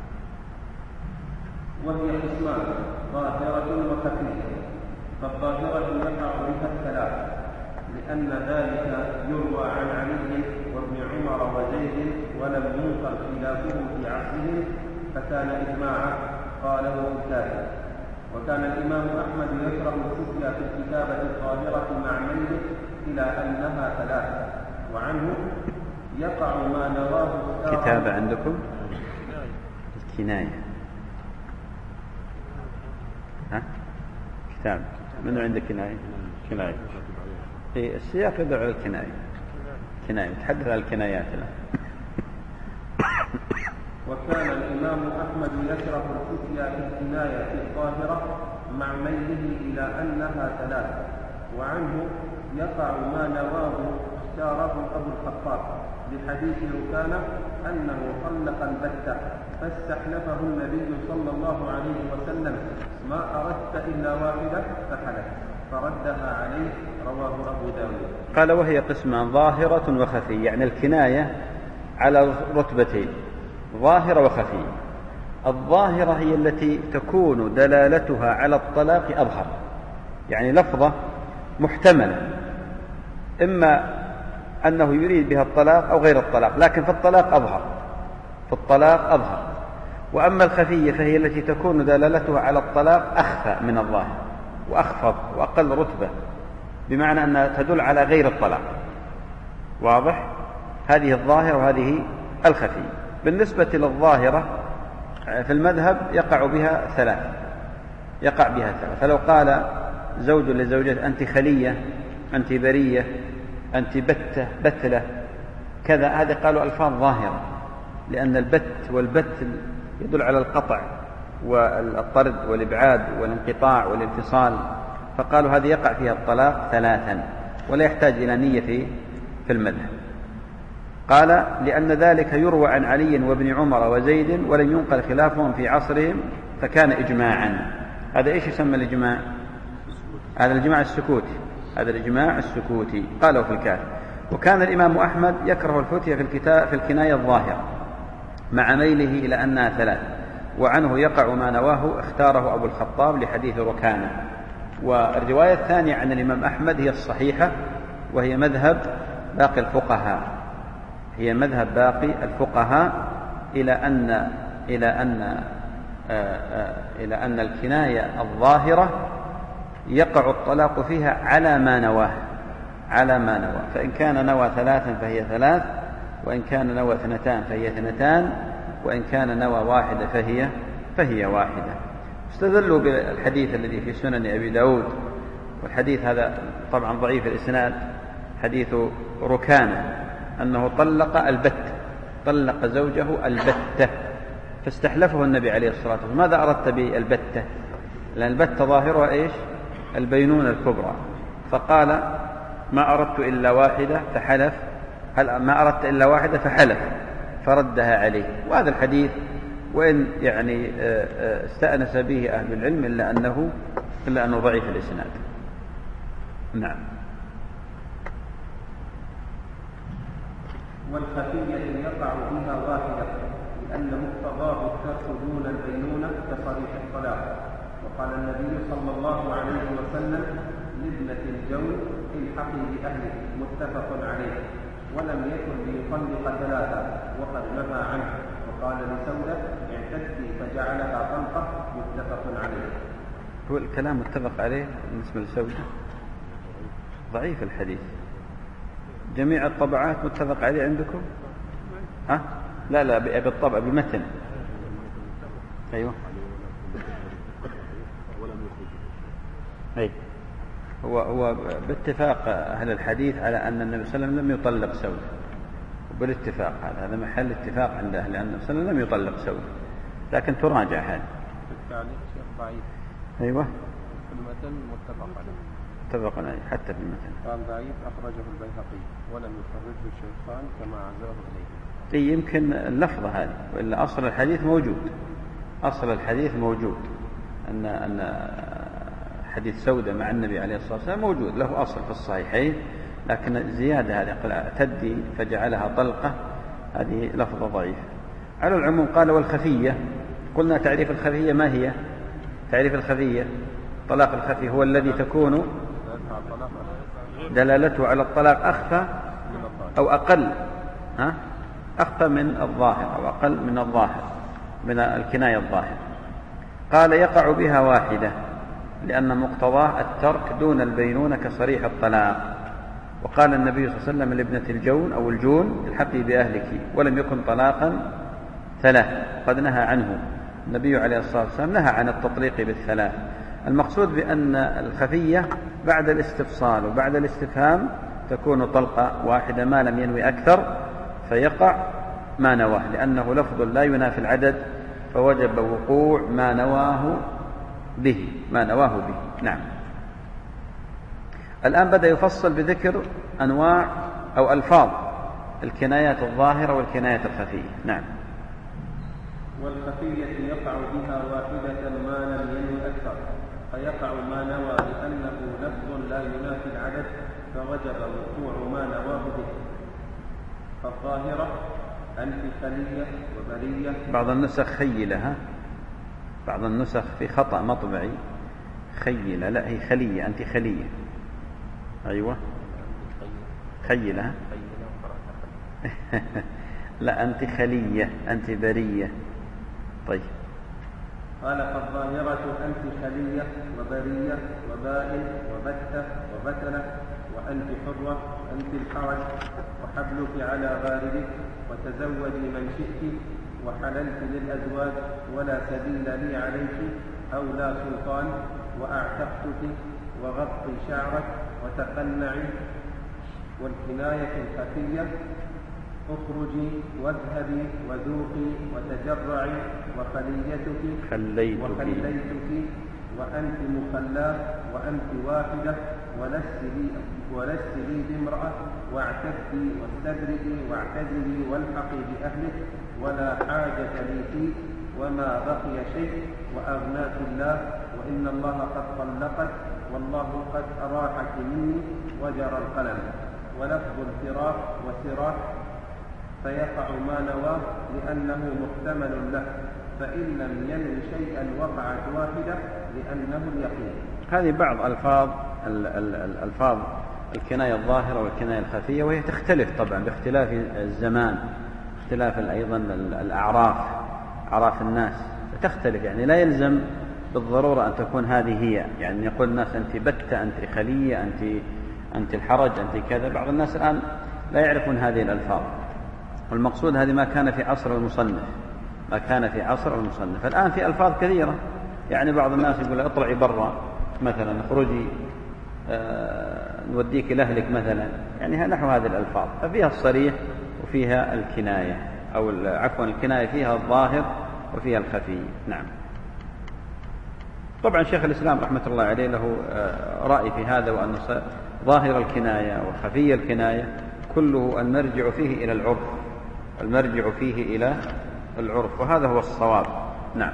وهي قسمان ظاهرة وخفية، فالظاهرة يقع بها الثلاث، لأن ذلك يروى عن علي وابن عمر وزيد ولم ينقل خلافه في عصرهم، فكان إجماعا قاله الكاتب. وكان الإمام أحمد يشرع الفتيا في الكتابة الظاهرة مع ميله إلى أنها ثلاثة، وعنه يقع ما نراه كتابة عندكم الكناية ها كتاب منو عندك كناية؟ كناية إيه السياق يدعو على الكناية، كناية تحدث عن الكنايات الآن. وكان الإمام أحمد يشرح الفتيا في الكناية الظاهرة مع ميله إلى أنها ثلاثة، وعنه يقع ما نواه اختاره أبو الخطاب بحديث ركانة أنه طلق البتة فاستحلفه النبي صلى الله عليه وسلم ما أردت إلا واحدة فحلف فردها عليه، رواه أبو داود. قال وهي قسمان ظاهرة وخفية، يعني الكناية على رتبتين، ظاهرة وخفية. الظاهرة هي التي تكون دلالتها على الطلاق أظهر، يعني لفظة محتملة، إما أنه يريد بها الطلاق أو غير الطلاق، لكن في الطلاق أظهر، في الطلاق أظهر. وأما الخفية فهي التي تكون دلالتها على الطلاق أخفى من الظاهر وأخفض وأقل رتبة، بمعنى أنها تدل على غير الطلاق. واضح؟ هذه الظاهرة وهذه الخفية. بالنسبة للظاهرة في المذهب يقع بها ثلاث، يقع بها ثلاث. فلو قال زوج لزوجته أنت خلية، أنت برية، أنت بتة، بتلة، كذا، هذه قالوا ألفاظ ظاهرة، لأن البت والبت يدل على القطع والطرد والإبعاد والانقطاع والانفصال، فقالوا هذه يقع فيها الطلاق ثلاثا ولا يحتاج إلى نية في المذهب. قال لأن ذلك يروى عن علي وابن عمر وزيد ولم ينقل خلافهم في عصرهم، فكان إجماعا. هذا إيش يسمى الإجماع؟ هذا الإجماع السكوتي، هذا الإجماع السكوتي قالوا في الكافي. وكان الإمام أحمد يكره الفتية في الكتاب في الكناية الظاهرة مع ميله إلى أنها ثلاث، وعنه يقع ما نواه اختاره أبو الخطاب لحديث ركانة. والرواية الثانية عن الإمام أحمد هي الصحيحة، وهي مذهب باقي الفقهاء، هي مذهب باقي الفقهاء إلى أن إلى أن آآ آآ إلى أن الكناية الظاهرة يقع الطلاق فيها على ما نواه، على ما نواه. فإن كان نوى ثلاثا فهي ثلاث، وإن كان نوى اثنتان فهي اثنتان، وإن كان نوى واحدة فهي فهي واحدة. استدلوا بالحديث الذي في سنن أبي داود، والحديث هذا طبعا ضعيف الإسناد، حديث ركانة أنه طلق البت، طلق زوجه البتة، فاستحلفه النبي عليه الصلاة والسلام ماذا أردت بالبتة؟ لأن البتة ظاهرها إيش؟ البينونة الكبرى، فقال ما أردت إلا واحدة فحلف، هل ما أردت إلا واحدة فحلف فردها عليه. وهذا الحديث وإن يعني استأنس به أهل العلم إلا أنه إلا أنه ضعيف الإسناد. نعم. والخفية يقع بها واحدة لأن مقتضاه الترك دون البينونة كصريح الطلاق. وقال النبي صلى الله عليه وسلم لابنة الجون الحقي بأهله متفق عليه، ولم يكن ليطلق ثلاثة وقد نهى عنه. وقال لسودة اعتدي فجعلها طلقة متفق عليه. هو الكلام متفق عليه بالنسبة لسودة ضعيف الحديث. جميع الطبعات متفق عليه عندكم؟ ها؟ لا لا بالطبع بمتن. أيوة. أي هو هو باتفاق أهل الحديث على أن النبي صلى الله عليه وسلم لم يطلق سودة، وبالاتفاق هذا هذا محل اتفاق عند أهل النبي صلى الله عليه وسلم لم يطلق سودة، لكن تراجع هذا. التعليق شيخ ضعيف. أيوة. في المتن متفق عليه. متفق عليه حتى في المتن. قال ضعيف أخرجه البيهقي ولم يخرجه الشيخان كما عزاه إليه. أي يمكن اللفظة هذه، وإلا أصل الحديث موجود. أصل الحديث موجود أن أن حديث سودة مع النبي عليه الصلاة والسلام موجود له أصل في الصحيحين، لكن الزيادة هذه قال اعتدي فجعلها طلقة هذه لفظة ضعيفة. على العموم قال والخفية، قلنا تعريف الخفية ما هي؟ تعريف الخفية طلاق الخفي هو الذي تكون دلالته على الطلاق أخفى أو أقل، ها؟ أخفى من الظاهر أو أقل من الظاهر من الكناية الظاهر. قال يقع بها واحدة لأن مقتضاه الترك دون البينونة كصريح الطلاق. وقال النبي صلى الله عليه وسلم لابنة الجون أو الجون الحقي بأهلك، ولم يكن طلاقا ثلاث، قد نهى عنه النبي عليه الصلاة والسلام، نهى عن التطليق بالثلاث. المقصود بأن الخفية بعد الاستفصال وبعد الاستفهام تكون طلقة واحدة ما لم ينوي أكثر، فيقع ما نواه، لأنه لفظ لا ينافي العدد، فوجب وقوع ما نواه به ما نواه به. نعم. الآن بدأ يفصل بذكر أنواع أو ألفاظ الكنايات الظاهرة والكنايات الخفية. نعم. والخفية يقع بها واحدة ما لم ينوي أكثر، فيقع ما نوى لأنه لفظ لا ينافي العدد، فوجب وقوع ما نواه به. فالظاهرة أنت خلية وبرية. بعض النسخ خيلها، بعض النسخ في خطأ مطبعي خيلة، لا هي خلية، أنت خلية. أيوة خيلها لا أنت خلية، أنت برية. طيب. قال فالظاهرة أنت خلية وبرية وبائن وبتة وبتلة وأنت حرة وأنت الحرج وحبلك على غاربك وتزوجي من شئت وحللت للأزواج ولا سبيل لي عليك أو لا سلطان وأعتقتك وغطي شعرك وتقنعي. والكناية الخفية اخرجي واذهبي وذوقي وتجرعي وخليتك خليتك وخليتك وأنت مخلاة وأنت واحدة ولست لي ولست لي بامرأة واعتدي واستبردي واعتزلي والحقي بأهلك ولا حاجة لي فيك وما بقي شيء وأغناك الله وإن الله قد طلقت والله قد أراحك مني وجرى القلم. ولفظ الفراق وسراح فيقع ما نواه لأنه محتمل له، فإن لم ينوي شيئا وقعت واحدة لأنه اليقين. هذه بعض ألفاظ الألفاظ الكناية الظاهرة والكناية الخفية، وهي تختلف طبعا باختلاف الزمان، اختلاف أيضا الأعراف، أعراف الناس تختلف، يعني لا يلزم بالضرورة أن تكون هذه هي، يعني يقول الناس أنت بتة، أنت خلية، أنت أنت الحرج، أنت كذا. بعض الناس الآن لا يعرفون هذه الألفاظ، والمقصود هذه ما كان في عصر المصنف، ما كان في عصر المصنف. الآن في ألفاظ كثيرة، يعني بعض الناس يقول اطلعي برا مثلا، اخرجي، آه نوديك لأهلك مثلا، يعني نحو هذه الألفاظ، ففيها الصريح وفيها الكناية، أو عفوا الكناية فيها الظاهر وفيها الخفي. نعم. طبعا شيخ الإسلام رحمة الله عليه له رأي في هذا، وأن ظاهر الكناية وخفي الكناية كله المرجع فيه إلى العرف، المرجع فيه إلى العرف، وهذا هو الصواب. نعم.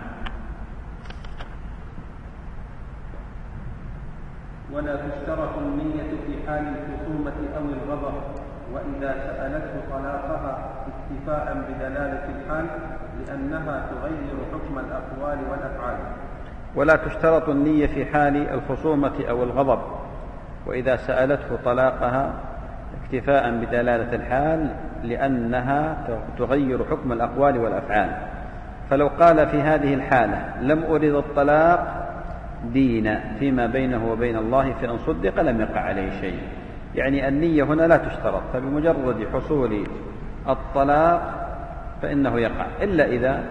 ولا تشترط النية في حال الخصومة أو الغضب، وإذا سألته طلاقها اكتفاء بدلالة الحال لأنها تغير حكم الأقوال والأفعال. ولا تشترط النية في حال الخصومة أو الغضب، وإذا سألته طلاقها اكتفاء بدلالة الحال لأنها تغير حكم الأقوال والأفعال. فلو قال في هذه الحالة لم أرد الطلاق دين فيما بينه وبين الله فإن صدق لم يقع عليه شيء، يعني النية هنا لا تشترط، فبمجرد حصول الطلاق فإنه يقع، إلا إذا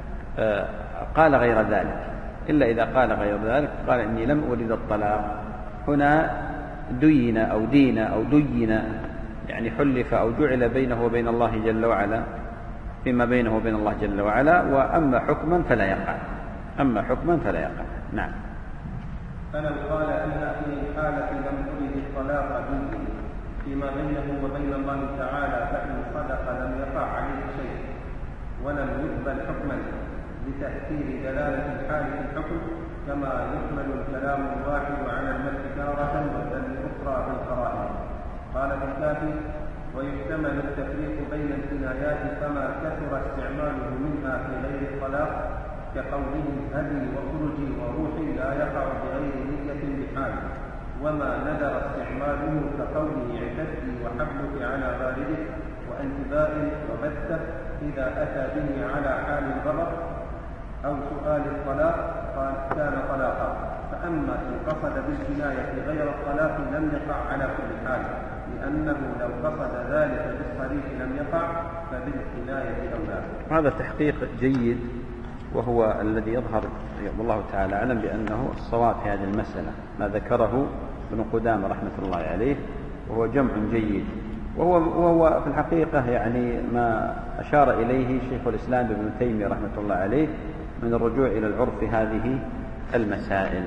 قال غير ذلك إلا إذا قال غير ذلك قال إني لم أرد الطلاق، هنا دين أو دين أو دين، يعني حلف أو جعل بينه وبين الله جل وعلا فيما بينه وبين الله جل وعلا، وأما حكما فلا يقع أما حكما فلا يقع. نعم. فلو قال إن في الحالة لم أرد الطلاق به فيما بينه وبين الله تعالى فإن صدق لم يقع عليه شيء ولم يقبل حكما لتأثير دلالة الحال في الحكم، كما يحمل الكلام الواحد على الملك تارة والأخرى بالقرائن. قال في الكافي: ويحتمل التفريق بين الكنايات فما كثر استعماله منها في غير الطلاق كقوله هدي وخرجي وروحي لا يقع بغير نية بحال، وما ندر استعماله كقوله اعتدي وحبلك على باردك وانتباء وبثه إذا أتى به على حال الغضب أو سؤال الطلاق كان طلاقا. فأما إن قصد بالكناية غير الطلاق لم يقع على كل حال، لأنه لو قصد ذلك بالصريح لم يقع فبالكناية أولى. هذا تحقيق جيد، وهو الذي يظهر والله تعالى أعلم بأنه الصواب في هذه المسألة ما ذكره ابن قدامة رحمة الله عليه، وهو جمع جيد، وهو, وهو في الحقيقة يعني ما أشار إليه شيخ الإسلام ابن تيمية رحمة الله عليه من الرجوع إلى العرف في هذه المسائل.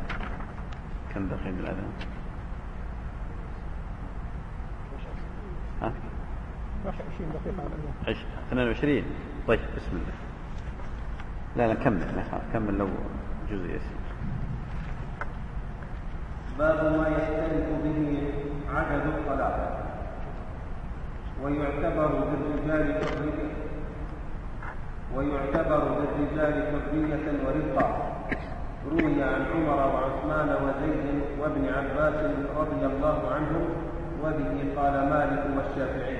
كم بقي بالأذان؟ ها؟ اثنين وعشرين. طيب بسم الله. لا لا كمل كمل لو جزء يسير. باب ما يختلف به عدد الطلاق. ويعتبر بالرجال حرية ويعتبر بالرجال حرية ورفقة. روي عن عمر وعثمان وزيد وابن عباس رضي الله عنهم، وبه قال مالك والشافعي.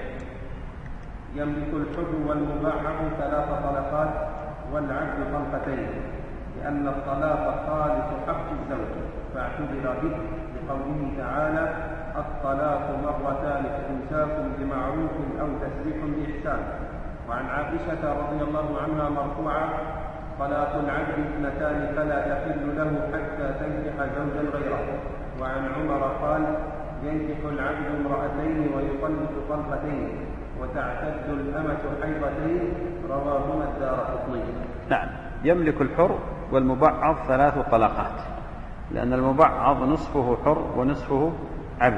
يملك الحر والمباح ثلاث طلقات والعبد طلقتين، لأن الطلاق خالص حق الزوج فاعتبر به لقوله تعالى: الطلاق مرتان فإمساك بمعروف أو تسريح بإحسان. وعن عائشة رضي الله عنها مرفوعا: طلاق العبد اثنتان فلا تحل له حتى تنكح زوجا غيره. وعن عمر قال: ينكح العبد امرأتين ويطلق طلقتين وتعتد الأمة حيضتين. رواهما الدارقطني. نعم. يملك الحر والمبعض ثلاث طلقات، لأن المبعض نصفه حر ونصفه عبد،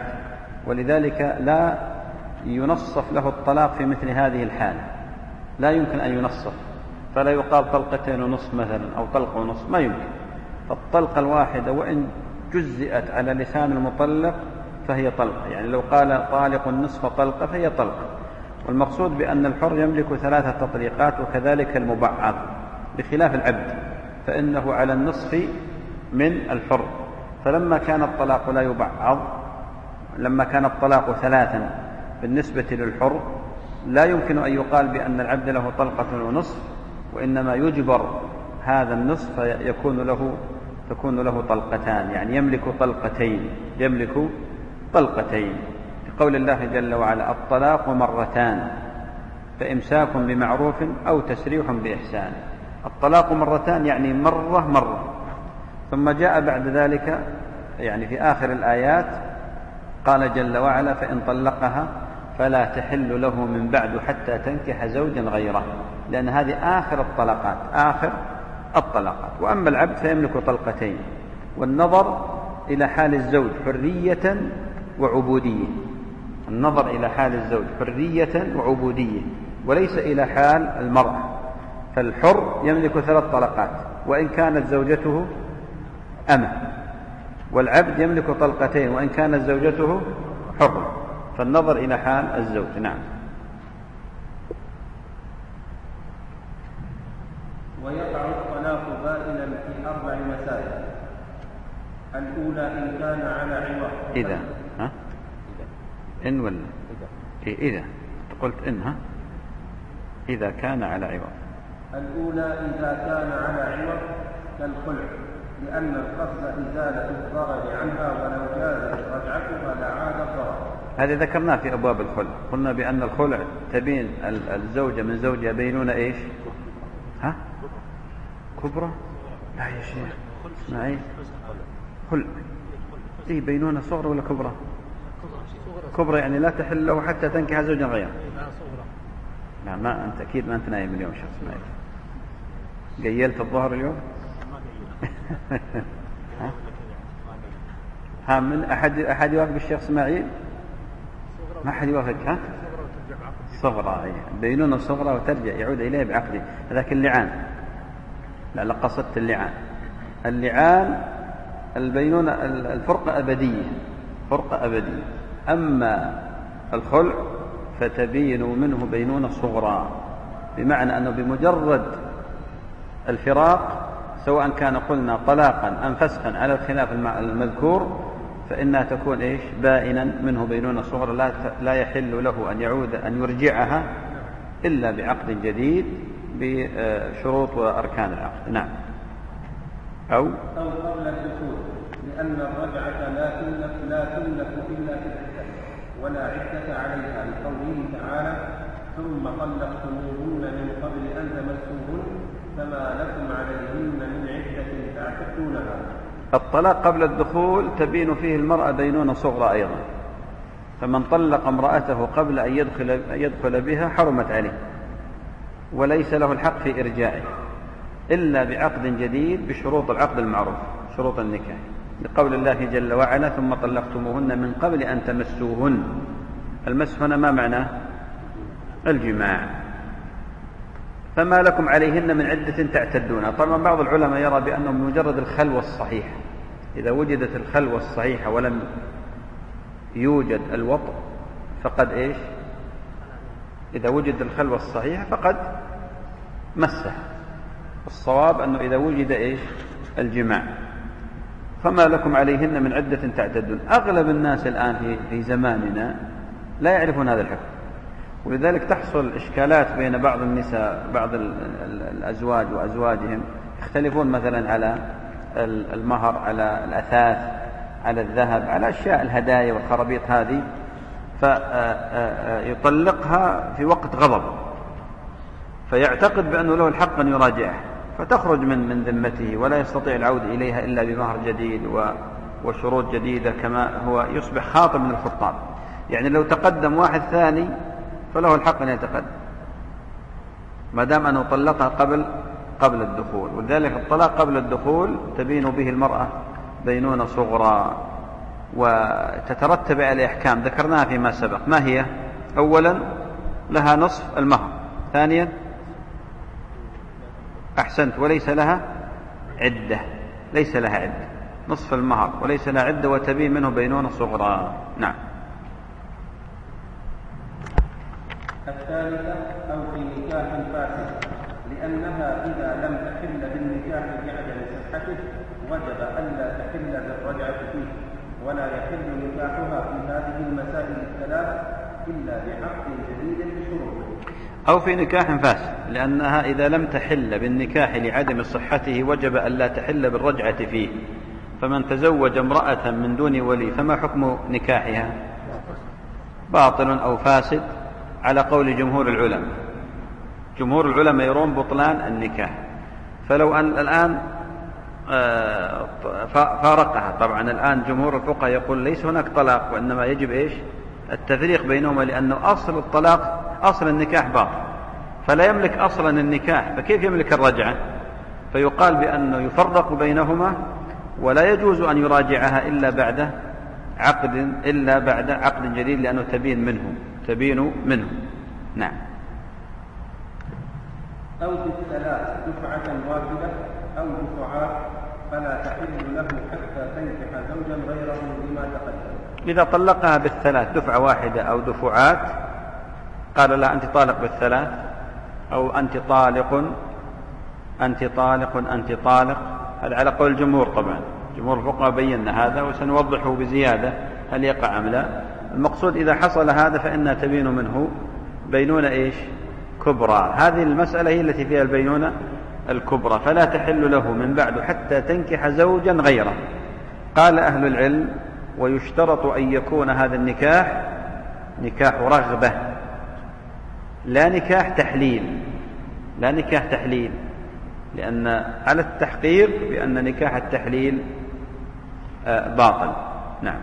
ولذلك لا ينصف له الطلاق في مثل هذه الحالة، لا يمكن أن ينصف، فلا يقال طلقتين ونصف مثلا أو طلقة ونصف، ما يمكن. فالطلقة الواحدة وإن جزئت على لسان المطلق فهي طلقة، يعني لو قال طالق نصف طلقة فهي طلقة. والمقصود بأن الحر يملك ثلاثة تطليقات، وكذلك المبعض، بخلاف العبد فإنه على النصف من الحر. فلما كان الطلاق لا يبعض، لما كان الطلاق ثلاثا بالنسبة للحر، لا يمكن أن يقال بأن العبد له طلقة ونصف، وإنما يجبر هذا النصف يكون له تكون له طلقتان، يعني يملك طلقتين يملك طلقتين لقول الله جل وعلا: الطلاق مرتان فإمساك بمعروف أو تسريح بإحسان. الطلاق مرتان يعني مرة مرة. ثم جاء بعد ذلك يعني في آخر الآيات قال جل وعلا: فإن طلقها فلا تحل له من بعد حتى تنكح زوجا غيره، لأن هذه آخر الطلقات آخر الطلقات. وأما العبد فيملك طلقتين. والنظر إلى حال الزوج حرية وعبودية، النظر إلى حال الزوج حرية وعبودية، وليس إلى حال المرأة. فالحر يملك ثلاث طلقات وإن كانت زوجته أمة، والعبد يملك طلقتين وإن كانت زوجته حرة. فالنظر إلى حال الزوج. نعم. ويقع الطلاق بائنا في أربع مسائل. الأولى إن كان على عوض. إذا ها؟ إن ولا إيه؟ إذا قلت إن ها؟ إذا كان على عوض. الأولى إذا كان على عوض كالخلع، لأن القصد إزالة الضرر عنها، ولو جازت رجعتها لعاد الضرر. هذه ذكرناه في أبواب الخلع، قلنا بأن الخلع تبين الزوجة من زوجها بينونة إيش؟ ها؟ كبرى؟ لا يا شيخ اسمعي، خلع إيه بينونة صغرى ولا كبرى؟ كبرى يعني لا تحل له حتى تنكح زوجا غيره. لا ما أنت أكيد ما أنت نايم اليوم شخص اسماعيل. قيلت الظهر اليوم؟ ها؟ ها من أحد أحد يوافق الشيخ اسماعيل؟ ما أحد يوافق. ها؟ صغرى بينونة صغرى وترجع يعود إليه بعقده. هذاك اللعان. لا قصدت اللعان. اللعان البينونة الفرقة أبدية، فرقة أبدية. أما الخلع فتبين منه بينونة صغرى، بمعنى أنه بمجرد الفراق سواء كان قلنا طلاقا أم فسخا على الخلاف المذكور فإنها تكون إيش؟ بائنا منه بينونة صغرى، لا لا يحل له أن يعود أن يرجعها إلا بعقد جديد بشروط وأركان العقد. نعم. أو أو قبل الدخول، لأن الرجعة لا تملك لا تملك إلا في العدة، ولا عدة عليها، لقوله تعالى: ثم طلقتموهن من قبل أن تمسوهن فما لكم عليهن من عدة تعتدونها. الطلاق قبل الدخول تبين فيه المرأة بينونة صغرى أيضا، فمن طلق امرأته قبل أن يدخل, يدخل بها حرمت عليه، وليس له الحق في إرجاعه إلا بعقد جديد بشروط العقد المعروف، شروط النكاح، لقول الله جل وعلا: ثم طلقتموهن من قبل أن تمسوهن. المس هنا ما معناه؟ الجماع. فما لكم عليهن من عدة تعتدونها. طبعا بعض العلماء يرى بأنه بمجرد الخلوة الصحيحة، إذا وجدت الخلوة الصحيحة ولم يوجد الوطء فقد إيش؟ إذا وجد الخلوة الصحيحة فقد مسه. الصواب أنه إذا وجد إيش؟ الجماع. فما لكم عليهن من عدة تعتدون. أغلب الناس الآن في في زماننا لا يعرفون هذا الحكم، ولذلك تحصل إشكالات بين بعض النساء، بعض الأزواج وأزواجهم يختلفون مثلا على المهر، على الأثاث، على الذهب، على أشياء الهدايا والخرابيط هذه، فيطلقها في وقت غضب، فيعتقد بأنه له الحق أن يراجعها، فتخرج من من ذمته ولا يستطيع العودة إليها إلا بمهر جديد وشروط جديدة، كما هو يصبح خاطب من الخطاب. يعني لو تقدم واحد ثاني فله الحق أن يتقدم ما دام أنه طلقها قبل قبل الدخول. ولذلك الطلاق قبل الدخول تبين به المرأة بينونة صغرى، وتترتب على أحكام ذكرناها فيما سبق. ما هي؟ أولا لها نصف المهر. ثانيا أحسنت، وليس لها عدة، ليس لها عدة، نصف المهر وليس لها عدة، وتبين منه بينونة صغرى. نعم. الثالثة أو في نكاح فاسد، لأنها إذا لم تحل بالنكاح بعدم صحته وجب ألا تحل بالرجعة فيه، ولا يحل نكاحها في هذه المسائل الثلاث إلا بعقد جديد بشروطه. أو في نكاح فاسد، لأنها إذا لم تحل بالنكاح لعدم صحته وجب ألا تحل بالرجعة فيه. فمن تزوج امرأة من دون ولي فما حكم نكاحها؟ باطل أو فاسد على قول جمهور العلماء. جمهور العلماء يرون بطلان النكاح. فلو أن الآن فارقها، طبعا الآن جمهور الفقهاء يقول ليس هناك طلاق، وإنما يجب إيش؟ التفريق بينهما، لأنه أصل الطلاق أصل النكاح باطل، فلا يملك أصلا النكاح، فكيف يملك الرجعة؟ فيقال بأنه يفرق بينهما، ولا يجوز أن يراجعها إلا بعد عقد إلا بعد عقد جديد، لأنه تبين منه تبين منه. نعم. أو بالثلاث دفعة واحدة أو دفعات، فلا تحل له حتى تنكح زوجا غيره بما تقدم. إذا طلقها بالثلاث دفعة واحدة أو دفعات قال لها أنت طالق بالثلاث، أو أنت طالق أنت طالق أنت طالق، هذا على قول الجمهور طبعا، جمهور الفقهاء بينا هذا وسنوضحه بزيادة هل يقع أم لا. المقصود إذا حصل هذا فإنها تبين منه بينونة إيش؟ كبرى. هذه المسألة هي التي فيها البينونة الكبرى، فلا تحل له من بعد حتى تنكح زوجا غيره. قال أهل العلم ويشترط أن يكون هذا النكاح نكاح رغبة لا نكاح تحليل، لا نكاح تحليل، لأن على التحقيق بأن نكاح التحليل باطل. نعم.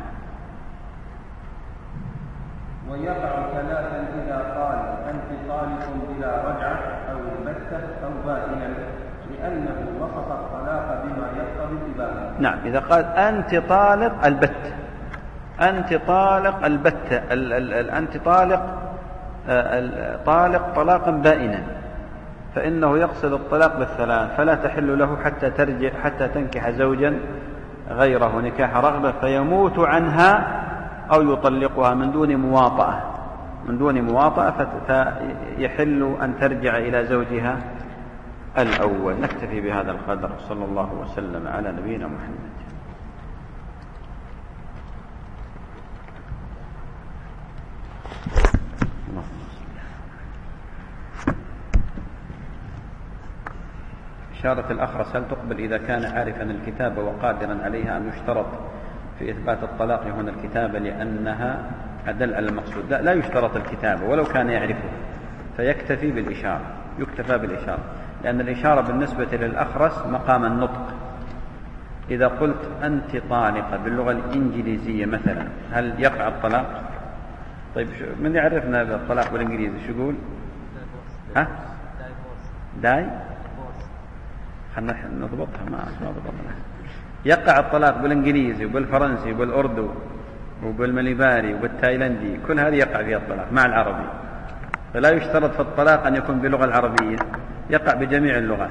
ويقع ثلاثا إذا قال أنت طالق بلا رجعة أو البتة أو بائنا، لأنه وصف الطلاق بما يقتضي الإباحة. نعم، إذا قال أنت طالق البتة، أنت طالق البتة، أنت طالق طالق طلاقا بائنا، فإنه يقصد الطلاق بالثلاث، فلا تحل له حتى ترجع حتى تنكح زوجا غيره نكاح رغبة فيموت عنها أو يطلقها من دون مواطأة، من دون مواطأة فيحل أن ترجع إلى زوجها الأول. نكتفي بهذا القدر، صلى الله وسلم على نبينا محمد. إشارة الأخرس هل تقبل إذا كان عارفا الكتابة وقادرا عليها أم يشترط في إثبات الطلاق هنا الكتابة لأنها أدل على المقصود؟ لا, لا يشترط الكتابة ولو كان يعرفه، فيكتفي بالإشارة، يكتفى بالإشارة، لأن الإشارة بالنسبة للأخرس مقام النطق. إذا قلت أنت طالقة باللغة الإنجليزية مثلا هل يقع الطلاق؟ طيب من يعرفنا بالطلاق بالإنجليزي شو يقول؟ ها؟ داي؟ خلنا نضبطها ما نضبطها. يقع الطلاق بالإنجليزي وبالفرنسي وبالأردو وبالمليباري وبالتايلندي، كل هذه يقع فيها الطلاق مع العربي، فلا يشترط في الطلاق أن يكون باللغة العربية، يقع بجميع اللغات.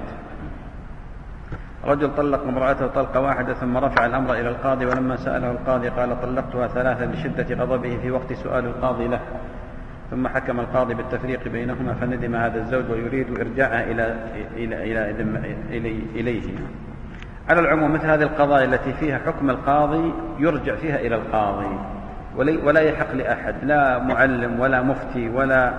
رجل طلق امرأته طلقة واحدة ثم رفع الأمر إلى القاضي، ولما سأله القاضي قال طلقتها ثلاثة لشدة غضبه في وقت سؤال القاضي له، ثم حكم القاضي بالتفريق بينهما، فندم هذا الزوج ويريد إرجاعها إلى إلى إلى إليه. على العموم مثل هذه القضايا التي فيها حكم القاضي يرجع فيها إلى القاضي، ولا يحق لأحد، لا معلم ولا مفتي ولا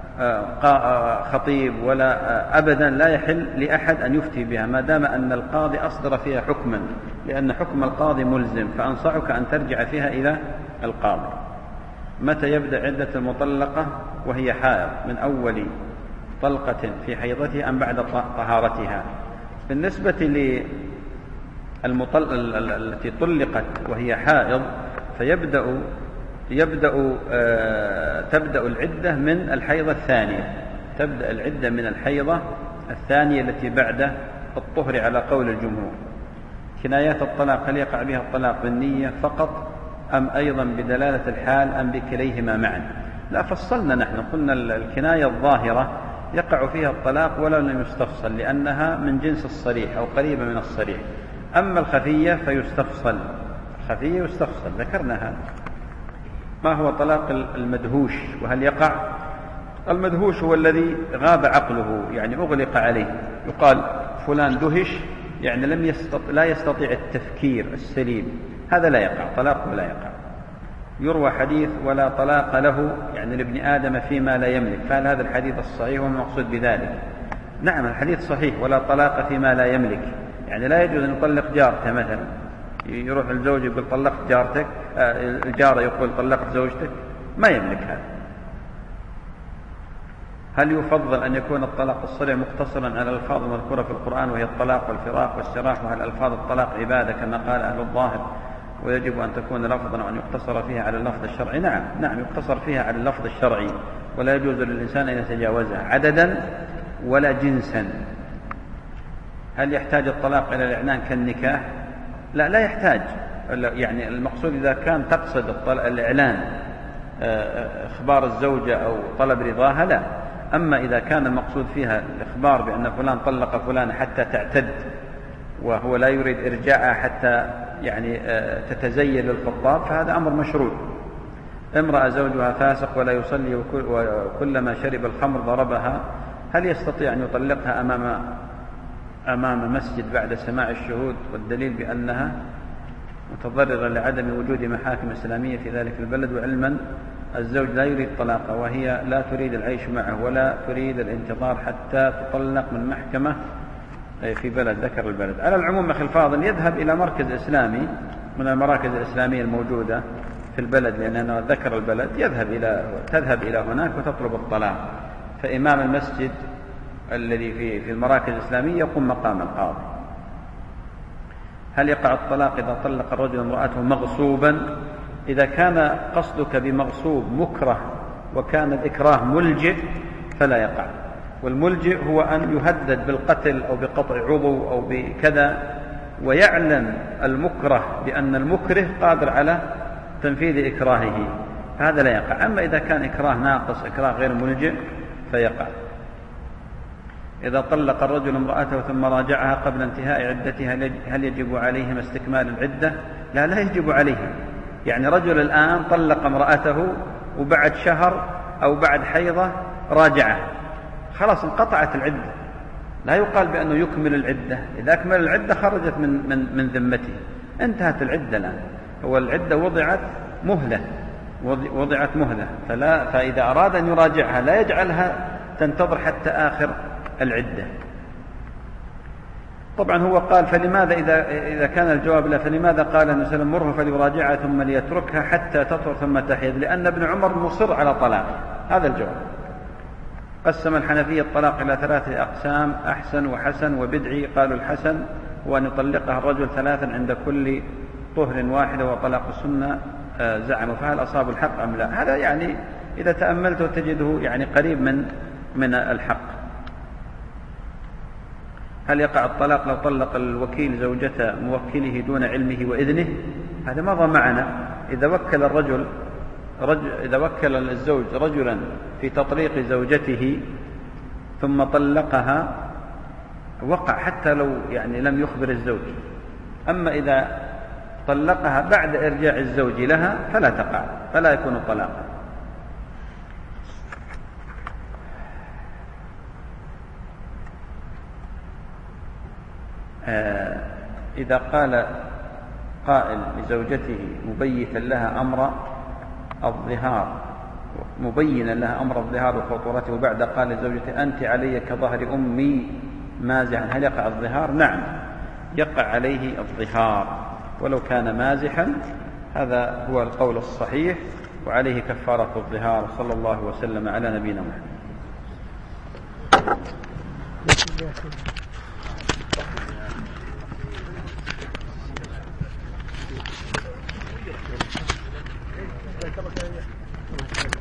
خطيب ولا أبدا لا يحل لأحد أن يفتي بها ما دام أن القاضي أصدر فيها حكما، لأن حكم القاضي ملزم، فأنصحك أن ترجع فيها إلى القاضي. متى يبدأ عدة المطلقة وهي حائض؟ من أول طلقة في حيضتها أم بعد طهارتها؟ بالنسبة للمطلقة التي طلقت وهي حائض فيبدأ يبدأ آه تبدأ العدة من الحيضة الثانية، تبدأ العدة من الحيضة الثانية التي بعد الطهر على قول الجمهور. كنايات الطلاق هل يقع بها الطلاق بالنية فقط أم أيضا بدلالة الحال أم بكليهما معا؟ لا، فصلنا نحن قلنا الكناية الظاهرة يقع فيها الطلاق ولو لم يستفصل لأنها من جنس الصريح أو قريبة من الصريح، أما الخفية فيستفصل، الخفية يستفصل، ذكرنا هذا. ما هو طلاق المدهوش وهل يقع؟ المدهوش هو الذي غاب عقله، يعني أغلق عليه، يقال فلان دهش يعني لم يستطع لا يستطيع التفكير السليم، هذا لا يقع، طلاقه لا يقع. يروى حديث ولا طلاق له يعني لابن آدم فيما لا يملك، فهل هذا الحديث الصحيح والمقصود بذلك؟ نعم الحديث صحيح، ولا طلاق فيما لا يملك، يعني لا يجوز أن يطلق جارته مثلا، يروح الزوج يقول طلقت جارتك، الجارة يقول طلقت زوجتك، ما يملك هذا. هل يفضل أن يكون الطلاق الصريح مقتصرا على الألفاظ المذكورة في القرآن وهي الطلاق والفراق والسراح، وهل ألفاظ الطلاق عبادة كما قال أهل الظاهر ويجب أن تكون لفظا وأن يقتصر فيها على اللفظ الشرعي؟ نعم نعم يقتصر فيها على اللفظ الشرعي، ولا يجوز للإنسان أن يتجاوزها عددا ولا جنسا. هل يحتاج الطلاق إلى الإعلان كالنكاح؟ لا لا يحتاج، يعني المقصود إذا كان تقصد الإعلان إخبار الزوجة أو طلب رضاها لا، أما إذا كان المقصود فيها الإخبار بأن فلان طلق فلان حتى تعتد وهو لا يريد إرجاعها حتى يعني تتزين للخطاب فهذا أمر مشروع. امرأة زوجها فاسق ولا يصلي وكلما شرب الخمر ضربها، هل يستطيع أن يطلقها أمام أمام مسجد بعد سماع الشهود والدليل بأنها متضررة لعدم وجود محاكم إسلامية في ذلك البلد، وعلما الزوج لا يريد طلاقه وهي لا تريد العيش معه ولا تريد الانتظار حتى تطلق من محكمة في بلد ذكر البلد؟ على العموم أخي الفاضل يذهب إلى مركز إسلامي من المراكز الإسلامية الموجودة في البلد، لأننا ذكر البلد، يذهب إلى تذهب إلى هناك وتطلب الطلاق، فإمام المسجد الذي في في المراكز الإسلامية يقوم مقام القاضي. هل يقع الطلاق إذا طلق الرجل امرأته مغصوبا؟ إذا كان قصدك بمغصوب مكره وكان الإكراه ملجئ فلا يقع، والملجئ هو أن يهدد بالقتل أو بقطع عضو أو بكذا، ويعلم المكره بأن المكره قادر على تنفيذ إكراهه، هذا لا يقع. أما إذا كان إكراه ناقص إكراه غير ملجئ فيقع. إذا طلق الرجل امرأته ثم راجعها قبل انتهاء عدتها هل يجب عليهم استكمال العدة؟ لا لا يجب عليهم. يعني رجل الآن طلق امرأته وبعد شهر أو بعد حيضة راجعه، خلاص انقطعت العدة، لا يقال بأنه يكمل العدة. إذا أكمل العدة خرجت من من من ذمته، انتهت العدة الآن. هو العدة وضعت مهلة وضعت مهلة فلا فإذا أراد أن يراجعها لا يجعلها تنتظر حتى آخر العدة. طبعا هو قال فلماذا إذا إذا كان الجواب لا فلماذا قال النبي صلى الله عليه وسلم مره فليراجعها ثم ليتركها حتى تطهر ثم تحيض؟ لأن ابن عمر مصر على طلاق، هذا الجواب. قسم الحنفية الطلاق إلى ثلاثة أقسام: أحسن وحسن وبدعي. قالوا الحسن هو أن يطلقها الرجل ثلاثا عند كل طهر واحدة، وطلاق السنة زعموا، فهل أصابوا الحق أم لا؟ هذا يعني إذا تأملته تجده يعني قريب من من الحق. هل يقع الطلاق لو طلق الوكيل زوجة موكله دون علمه وإذنه؟ هذا مضى معنا. إذا وكل الرجل رجل إذا وكل الزوج رجلا في تطليق زوجته ثم طلقها وقع حتى لو يعني لم يخبر الزوج. أما إذا طلقها بعد إرجاع الزوج لها فلا تقع، فلا يكون طلاقا. آه إذا قال قائل لزوجته مبيتا لها أمر الظهار مبينا لها أمر الظهار وخطورته، وبعد قال لزوجته أنت علي كظهر أمي مازحا، هل يقع الظهار؟ نعم يقع عليه الظهار ولو كان مازحا، هذا هو القول الصحيح، وعليه كفارة الظهار. صلى الله وسلم على نبينا محمد.